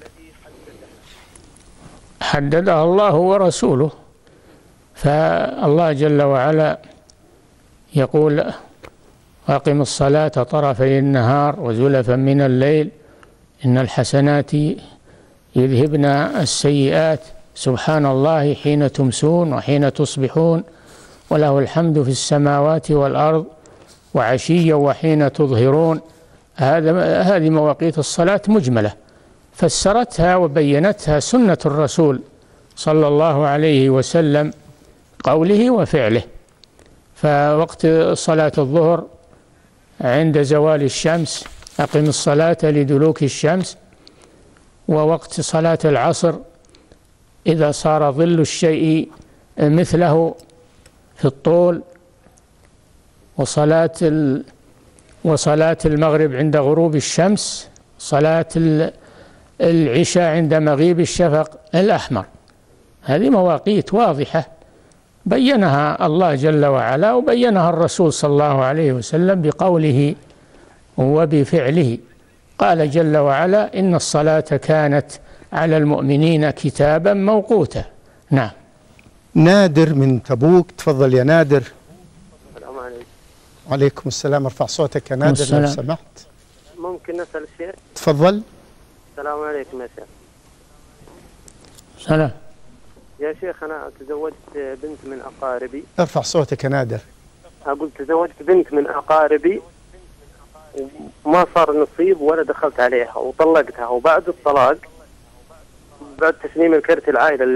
حددها الله ورسوله، فالله جل وعلا يقول أقم الصلاة طرفي النهار وزلفا من الليل إن الحسنات يذهبن السيئات سبحان الله حين تمسون وحين تصبحون وله الحمد في السماوات والأرض وعشيا وحين تظهرون. هذا هذه مواقيت الصلاة مجملة فسرتها وبينتها سنة الرسول صلى الله عليه وسلم قوله وفعله. فوقت صلاة الظهر عند زوال الشمس أقم الصلاة لدلوك الشمس، ووقت صلاة العصر إذا صار ظل الشيء مثله في الطول، وصلاة وصلاة المغرب عند غروب الشمس، صلاة العشاء عند مغيب الشفق الأحمر. هذه مواقيت واضحة بينها الله جل وعلا وبينها الرسول صلى الله عليه وسلم بقوله وبفعله. قال جل وعلا إن الصلاة كانت على المؤمنين كتابا موقوتا. نعم. نادر من تبوك، تفضل يا نادر. السلام عليكم. وعليكم السلام. ارفع صوتك يا نادر لو سمحت. ممكن نسأل الشيخ؟ تفضل. السلام عليكم يا شيخ. سلام. يا شيخ أنا تزوجت بنت من أقاربي. ارفع صوتك يا نادر. أقول تزوجت بنت من أقاربي وما صار نصيب ولا دخلت عليها وطلقتها، وبعد الطلاق بعد تسليم الكرت العائلة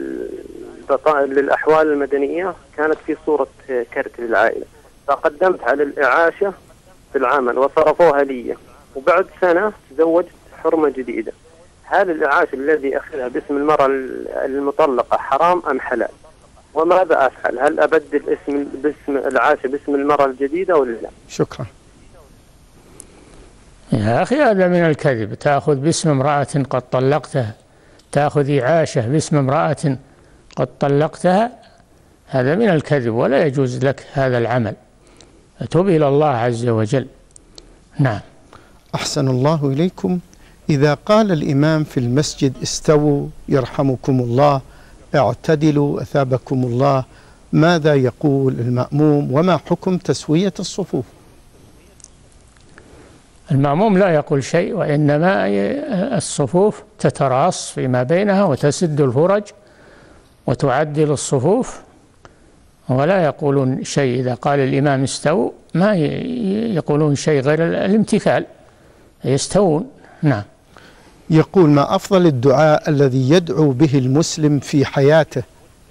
للأحوال المدنية كانت في صورة كرت للعائلة، فقدمت على الإعاشة في العمل وصرفوها لي، وبعد سنة تزوجت حرمة جديدة. هل الإعاشة الذي أخذها باسم المرأة المطلقة حرام أم حلال؟ وماذا أفعل؟ هل أبدل اسم باسم العاشة باسم المرأة الجديدة ولا لا؟ شكرا. يا أخي هذا من الكذب. تأخذ باسم امرأة قد طلقتها، تأخذ إعاشة باسم امرأة قد طلقتها، هذا من الكذب ولا يجوز لك هذا العمل. توب إلى الله عز وجل. نعم. أحسن الله إليكم. إذا قال الإمام في المسجد استووا يرحمكم الله، اعتدلوا أثابكم الله، ماذا يقول المأموم وما حكم تسوية الصفوف؟ المأموم لا يقول شيء، وإنما الصفوف تتراص فيما بينها وتسد الفرج وتعدل الصفوف، ولا يقولون شيء. إذا قال الإمام استووا ما يقولون شيء غير الامتثال يستوون. نعم. يقول: ما أفضل الدعاء الذي يدعو به المسلم في حياته؟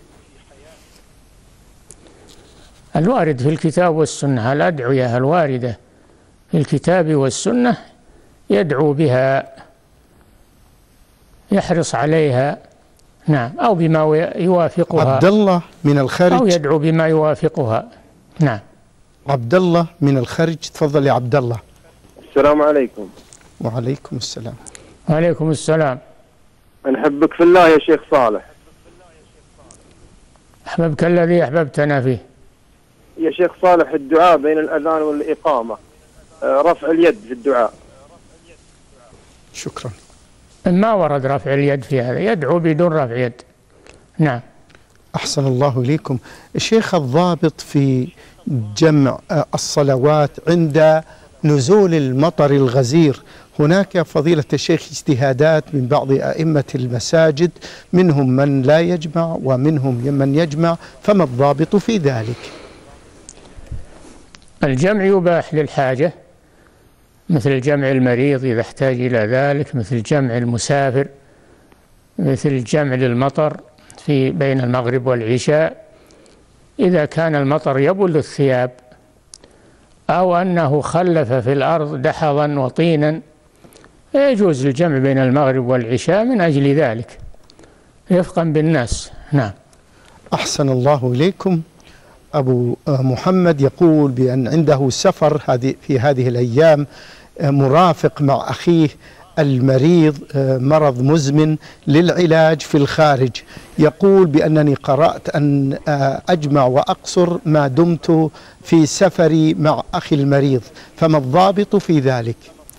الوارد في الكتاب والسنة، الأدعية الواردة في الكتاب والسنة يدعو بها، يحرص عليها. نعم. أو بما يوافقها. عبد الله من الخارج. أو يدعو بما يوافقها. نعم. عبد الله من الخارج، تفضل يا عبد الله. السلام عليكم. وعليكم السلام. وعليكم السلام. نحبك في الله يا شيخ صالح. أحببك الذي أحببتنا فيه. يا شيخ صالح، الدعاء بين الأذان والإقامة، رفع اليد في الدعاء. شكرا. ما ورد رفع اليد في هذا، يدعو بدون رفع يد. نعم. أحسن الله إليكم. الشيخ، الضابط في جمع الصلوات عند نزول المطر الغزير، هناك فضيلة الشيخ اجتهادات من بعض أئمة المساجد، منهم من لا يجمع ومنهم من يجمع، فما الضابط في ذلك؟ الجمع يباح للحاجة، مثل جمع المريض إذا احتاج إلى ذلك، مثل جمع المسافر، مثل جمع للمطر في بين المغرب والعشاء، إذا كان المطر يبل الثياب أو أنه خلف في الأرض دحضا وطينا، يجوز الجمع بين المغرب والعشاء من أجل ذلك رفقا بالناس. نعم. أحسن الله إليكم. أبو محمد يقول بأن عنده سفر هذه في هذه الأيام، مرافق مع أخيه المريض مرض مزمن للعلاج في الخارج. يقول بأنني قرأت أن أجمع وأقصر ما دمت في سفري مع أخي المريض، فما الضابط في ذلك؟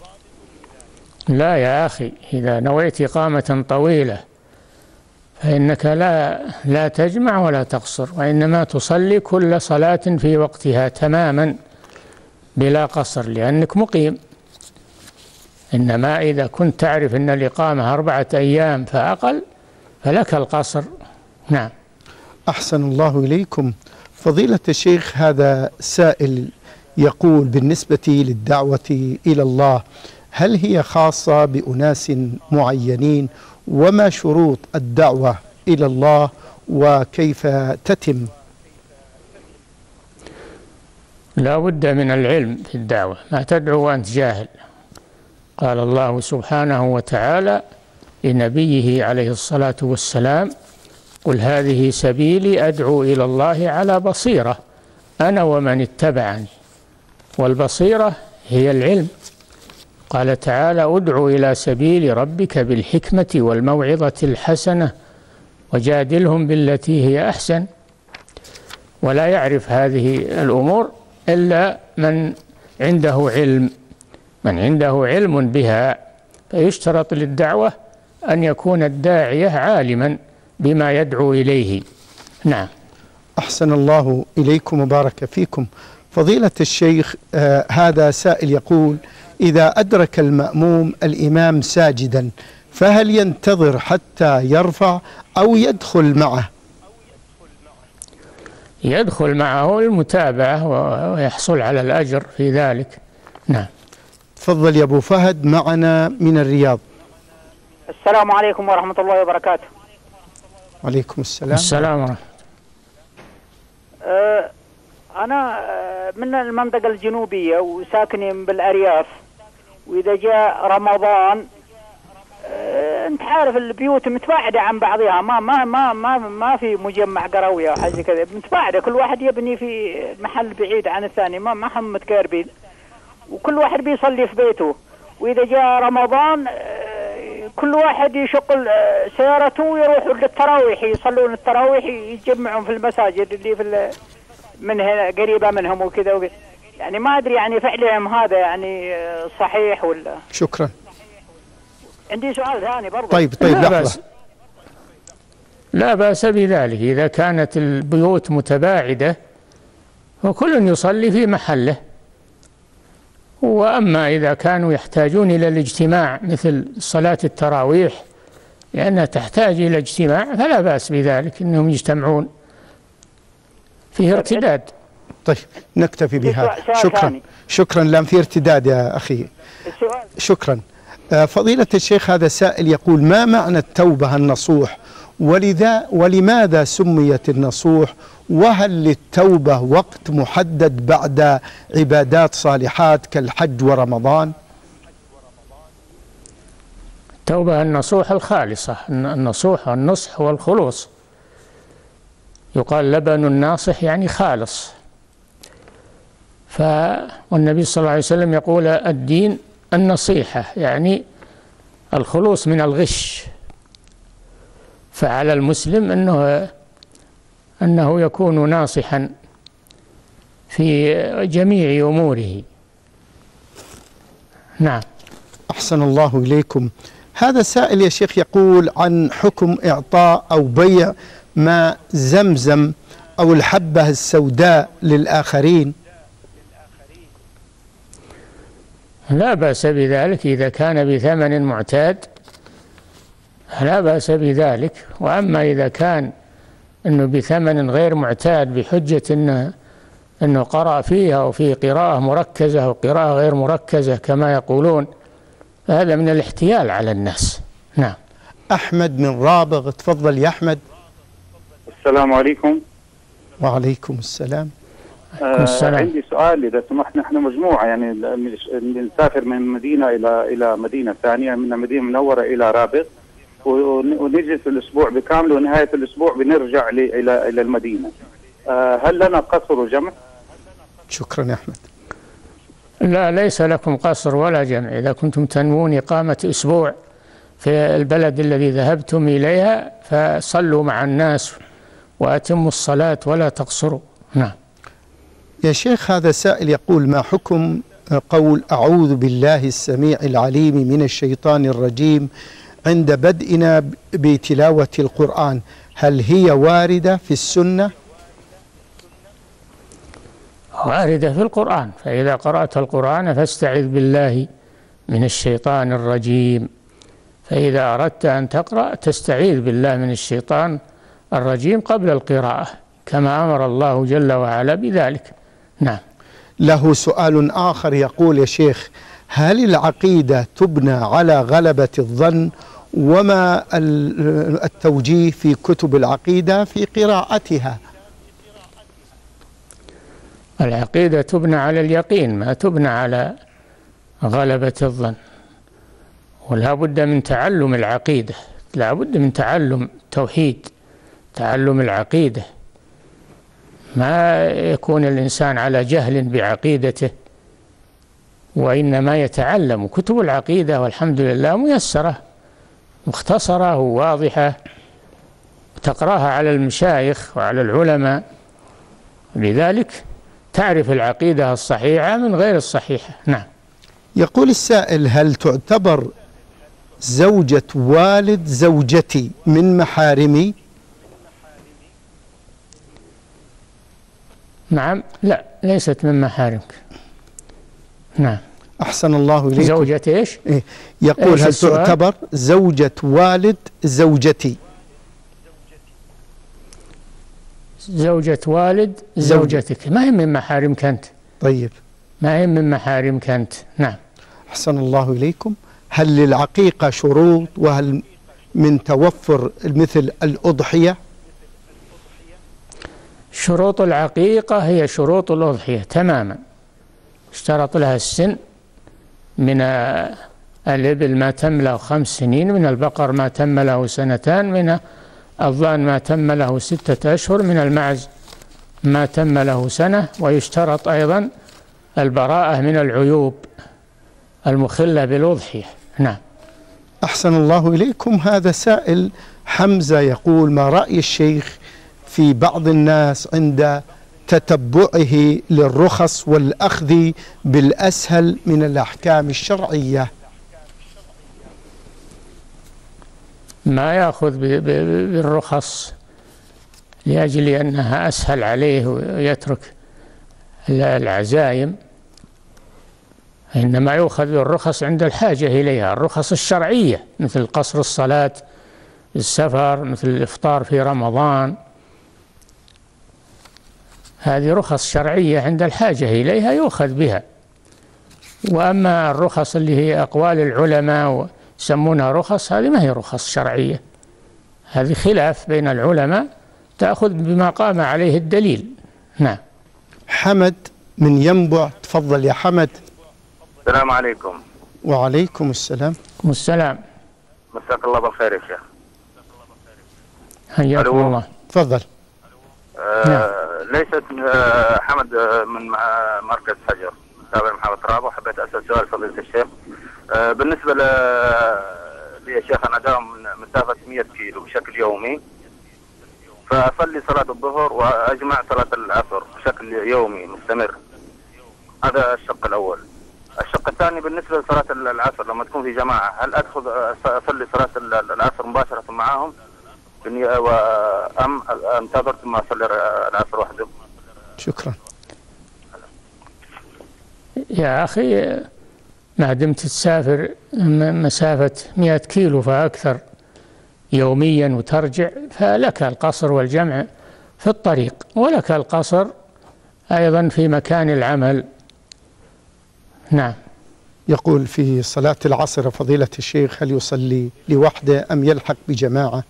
لا يا أخي، إذا نويت إقامة طويلة فإنك لا لا تجمع ولا تقصر، وإنما تصلي كل صلاة في وقتها تماما بلا قصر، لأنك مقيم. إنما إذا كنت تعرف أن الإقامة أربعة أيام فأقل فلك القصر. نعم. أحسن الله إليكم. فضيلة الشيخ، هذا سائل يقول بالنسبة للدعوة إلى الله، هل هي خاصة بأناس معينين؟ وما شروط الدعوة إلى الله وكيف تتم؟ لا بد من العلم في الدعوة، ما تدعو وأنت جاهل. قال الله سبحانه وتعالى لنبيه عليه الصلاة والسلام: قل هذه سبيلي أدعو إلى الله على بصيرة أنا ومن اتبعني. والبصيرة هي العلم. قال تعالى: ادعو إلى سبيل ربك بالحكمة والموعظة الحسنة وجادلهم بالتي هي أحسن. ولا يعرف هذه الأمور إلا من عنده علم، من عنده علم بها. فيشترط للدعوة أن يكون الداعية عالما بما يدعو إليه. نعم. أحسن الله إليكم وبارك فيكم. فضيلة الشيخ، آه هذا سائل يقول: إذا أدرك المأموم الإمام ساجدا فهل ينتظر حتى يرفع أو يدخل معه؟ يدخل معه المتابعة ويحصل على الأجر في ذلك. نعم. تفضل يا أبو فهد معنا من الرياض. السلام عليكم ورحمة الله وبركاته. وعليكم السلام. السلام ورحمة. أه أنا من المنطقة الجنوبية وساكنين بالأرياف، وإذا جاء رمضان أه أنت عارف البيوت متباعدة عن بعضها، ما ما ما ما ما في مجمع قروية أو حاجة كذا، متباعدة، كل واحد يبني في محل بعيد عن الثاني، ما ما هم متقاربين، وكل واحد بيصلي في بيته. وإذا جاء رمضان أه كل واحد يشغل أه سيارته ويروحوا للتراويح، يصلون التراويح، يجمعون في المساجد اللي في من هنا قريبة منهم وكذا وكذا. يعني ما أدري يعني فعلهم هذا يعني صحيح ولا؟ شكرا. عندي سؤال ثاني برضه. طيب طيب لا بأس. لا بأس بذلك إذا كانت البيوت متباعدة وكل يصلي في محله. وأما إذا كانوا يحتاجون إلى الاجتماع مثل صلاة التراويح لأنها تحتاج إلى اجتماع فلا بأس بذلك، إنهم يجتمعون فيه ارتداد. طيب نكتفي بهذا. شكرا. شكرا. لم في ارتداد يا أخي. السؤال شكرا. فضيلة الشيخ، هذا سائل يقول: ما معنى التوبة النصوح؟ ولذا ولماذا سميت النصوح؟ وهل للتوبة وقت محدد بعد عبادات صالحات كالحج ورمضان؟ التوبة النصوح الخالصة، النصوح والنصح والخلوص. يقال لبن الناصح يعني خالص. ف والنبي صلى الله عليه وسلم يقول: الدين النصيحة، يعني الخلوص من الغش. فعلى المسلم أنه أنه يكون ناصحا في جميع أموره. نعم. أحسن الله إليكم. هذا سائل يا شيخ يقول عن حكم إعطاء أو بيع ماء زمزم أو الحبة السوداء للآخرين. لا بأس بذلك إذا كان بثمن معتاد، لا بأس بذلك. وأما إذا كان أنه بثمن غير معتاد بحجة أنه, أنه قرأ فيها وفي قراءة مركزة أو قراءة غير مركزة كما يقولون، فهذا من الاحتيال على الناس. نعم. أحمد من رابغ، تفضل يا أحمد. السلام عليكم. وعليكم السلام. آه عندي سؤال إذا سمحت. نحن مجموعة يعني نسافر من مدينة إلى إلى مدينة ثانية، من المدينة المنورة إلى رابغ، ونجلس الأسبوع بكامله، ونهاية الأسبوع بنرجع إلى إلى المدينة. آه هل لنا قصر وجمع؟ شكرا يا أحمد. لا، ليس لكم قصر ولا جمع. إذا كنتم تنوون إقامة أسبوع في البلد الذي ذهبتم إليها فصلوا مع الناس وأتموا الصلاة ولا تقصروا. نعم. يا شيخ، هذا سائل يقول: ما حكم قول أعوذ بالله السميع العليم من الشيطان الرجيم عند بدئنا بتلاوة القرآن؟ هل هي واردة في السنة؟ واردة في القرآن. فإذا قرأت القرآن فاستعذ بالله من الشيطان الرجيم. فإذا أردت أن تقرأ تستعيذ بالله من الشيطان الرجيم قبل القراءة كما أمر الله جل وعلا بذلك. نعم. له سؤال آخر يقول: يا شيخ، هل العقيدة تبنى على غلبة الظن؟ وما التوجيه في كتب العقيدة في قراءتها؟ العقيدة تبنى على اليقين، ما تبنى على غلبة الظن. ولا بد من تعلم العقيدة، لا بد من تعلم التوحيد، تعلم العقيدة. ما يكون الإنسان على جهل بعقيدته، وإنما يتعلم. كتب العقيدة والحمد لله ميسرة مختصرة وواضحة، تقراها على المشايخ وعلى العلماء، لذلك تعرف العقيدة الصحيحة من غير الصحيحة. نعم. يقول السائل: هل تعتبر زوجة والد زوجتي من محارمي؟ نعم. لا، ليست من محارمك. نعم. أحسن الله إليكم. زوجة إيش؟ إيه؟ يقول: هل تعتبر زوجة والد زوجتي؟ زوجة والد زوجتك ما هي من محارمك أنت. طيب. ما هي من محارمك أنت. نعم. أحسن الله إليكم. هل للعقيقة شروط؟ وهل من توفر مثل الأضحية؟ شروط العقيقة هي شروط الأضحية تماما. اشترط لها السن، من الإبل ما تم له خمس سنين، من البقر ما تم له سنتان، من الضأن ما تم له ستة أشهر، من المعز ما تم له سنة. ويشترط أيضا البراءة من العيوب المخلة بالأضحية. نعم. أحسن الله إليكم. هذا سائل حمزة يقول: ما رأي الشيخ في بعض الناس عند تتبعه للرخص والأخذ بالأسهل من الأحكام الشرعية؟ ما يأخذ بالرخص لأجل أنها أسهل عليه ويترك العزائم، إنما يؤخذ بالرخص عند الحاجة إليها، الرخص الشرعية مثل قصر الصلاة في السفر، مثل الإفطار في رمضان، هذه رخص شرعية عند الحاجة إليها يؤخذ بها. وأما الرخص اللي هي أقوال العلماء يسمونها رخص، هذه ما هي رخص شرعية، هذه خلاف بين العلماء، تأخذ بما قام عليه الدليل. نعم. حمد من ينبع، تفضل يا حمد. السلام عليكم. وعليكم السلام. والسلام. مساك الله بالخير يا شيخ. حياكم الله. تفضل. آه نعم. ليست آه حمد آه من آه مركز حجر تابع محافظة رابغ، وحبيت أسأل سؤال فضيلة الشيخ. آه بالنسبة ل لي يا شيخ، أنا داوم مسافة مئة كيلو بشكل يومي، فأصلي صلاة الظهر وأجمع صلاة العصر بشكل يومي مستمر. هذا الشق الأول. الشق الثاني بالنسبة لصلاة العصر لما تكون في جماعة، هل أدخل أصلي صلاة العصر مباشرة معهم أم أنتظر ثم أصلي العصر وحده؟ شكرا. يا أخي، ما دمت تسافر مسافة مئة كيلو فأكثر يوميا وترجع، فلك القصر والجمع في الطريق، ولك القصر أيضا في مكان العمل. نعم. يقول في صلاة العصر فضيلة الشيخ، هل يصلي لوحده أم يلحق بجماعة؟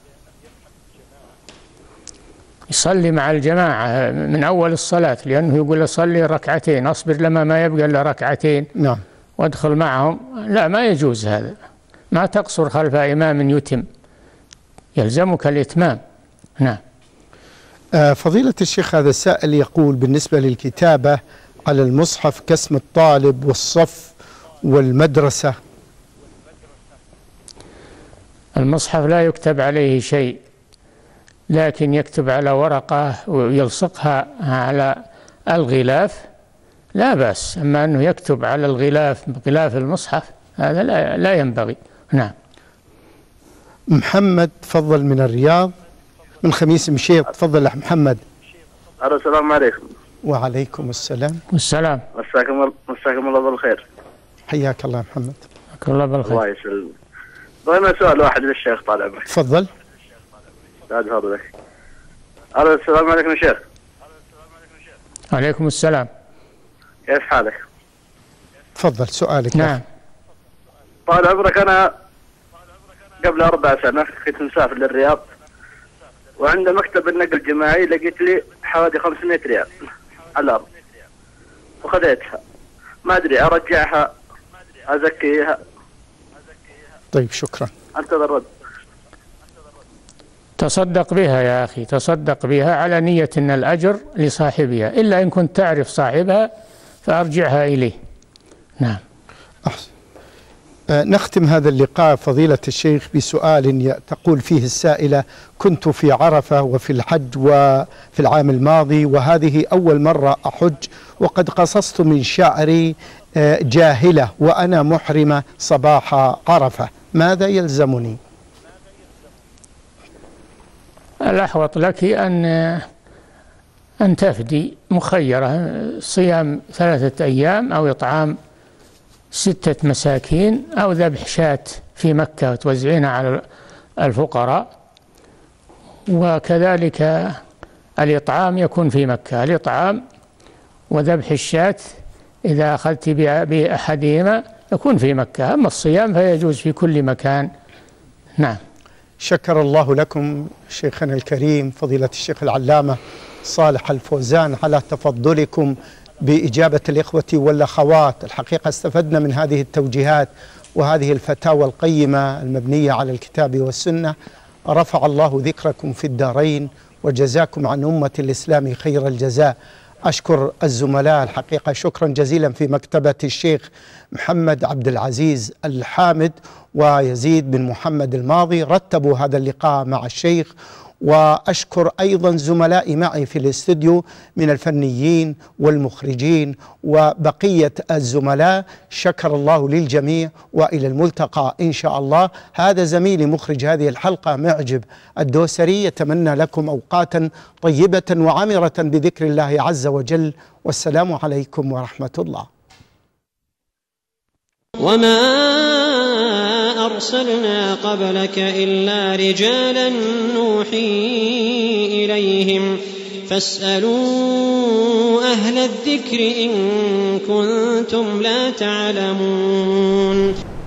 يصلي مع الجماعة من أول الصلاة، لأنه يقول أصلي ركعتين، أصبر لما ما يبقى إلا ركعتين. نعم. وادخل معهم. لا، ما يجوز هذا، ما تقصر خلف إمام يتم، يلزمك الإتمام. نعم. آه فضيلة الشيخ، هذا السائل يقول بالنسبة للكتابة على المصحف كاسم الطالب والصف والمدرسة. المصحف لا يكتب عليه شيء، لكن يكتب على ورقة ويلصقها على الغلاف لا بأس، أما أنه يكتب على الغلاف غلاف المصحف هذا لا, لا ينبغي. نعم. محمد تفضل من الرياض، من خميس مشيط. تفضل يا محمد. السلام عليكم. وعليكم السلام. والسلام. مساكم الله مساكم الله بالخير. حياك الله محمد. حياك الله بالخير. الله يسلمك. بغينا سؤال واحد للشيخ طال عمرك. تفضل. بعد فضلك. السلام عليكم يا شيخ. عليكم السلام. كيف حالك؟ تفضل سؤالك. نعم. طال عمرك، أنا قبل أربع سنة كنت مسافر للرياض، وعند مكتب النقل الجماعي لقيت لي حوالي خمسمائة ريال على الأرض، وخذيتها. ما أدري أرجعها أزكيها. طيب شكرا. أنتظر رد. تصدق بها يا أخي، تصدق بها على نية أن الأجر لصاحبها، إلا إن كنت تعرف صاحبها فأرجعها إليه. نعم. أحسن. أه نختم هذا اللقاء فضيلة الشيخ بسؤال تقول فيه السائلة: كنت في عرفة وفي الحج وفي العام الماضي، وهذه أول مرة أحج، وقد قصصت من شعري أه جاهلة وأنا محرمة صباح عرفة، ماذا يلزمني؟ الأحوط لك أن أن تفدي، مخيرة، صيام ثلاثة أيام أو إطعام ستة مساكين أو ذبح شاة في مكة وتوزعينها على الفقراء. وكذلك الإطعام يكون في مكة، الإطعام وذبح الشاة إذا أخذت بأحدهما يكون في مكة، أما الصيام فيجوز في كل مكان. نعم. شكر الله لكم شيخنا الكريم فضيلة الشيخ العلامة صالح الفوزان على تفضلكم بإجابة الإخوة والأخوات. الحقيقة استفدنا من هذه التوجيهات وهذه الفتاوى القيمة المبنية على الكتاب والسنة. رفع الله ذكركم في الدارين وجزاكم عن أمة الإسلام خير الجزاء. أشكر الزملاء الحقيقة شكرا جزيلا في مكتبة الشيخ محمد عبد العزيز الحامد ويزيد بن محمد الماضي، رتبوا هذا اللقاء مع الشيخ. وأشكر أيضا زملائي معي في الاستوديو من الفنيين والمخرجين وبقية الزملاء، شكر الله للجميع، وإلى الملتقى إن شاء الله. هذا زميلي مخرج هذه الحلقة معجب الدوسري، يتمنى لكم أوقاتا طيبة وعامرة بذكر الله عز وجل، والسلام عليكم ورحمة الله. وما أرسلنا قبلك إلا رجالا نوحي إليهم فاسألوا أهل الذكر إن كنتم لا تعلمون.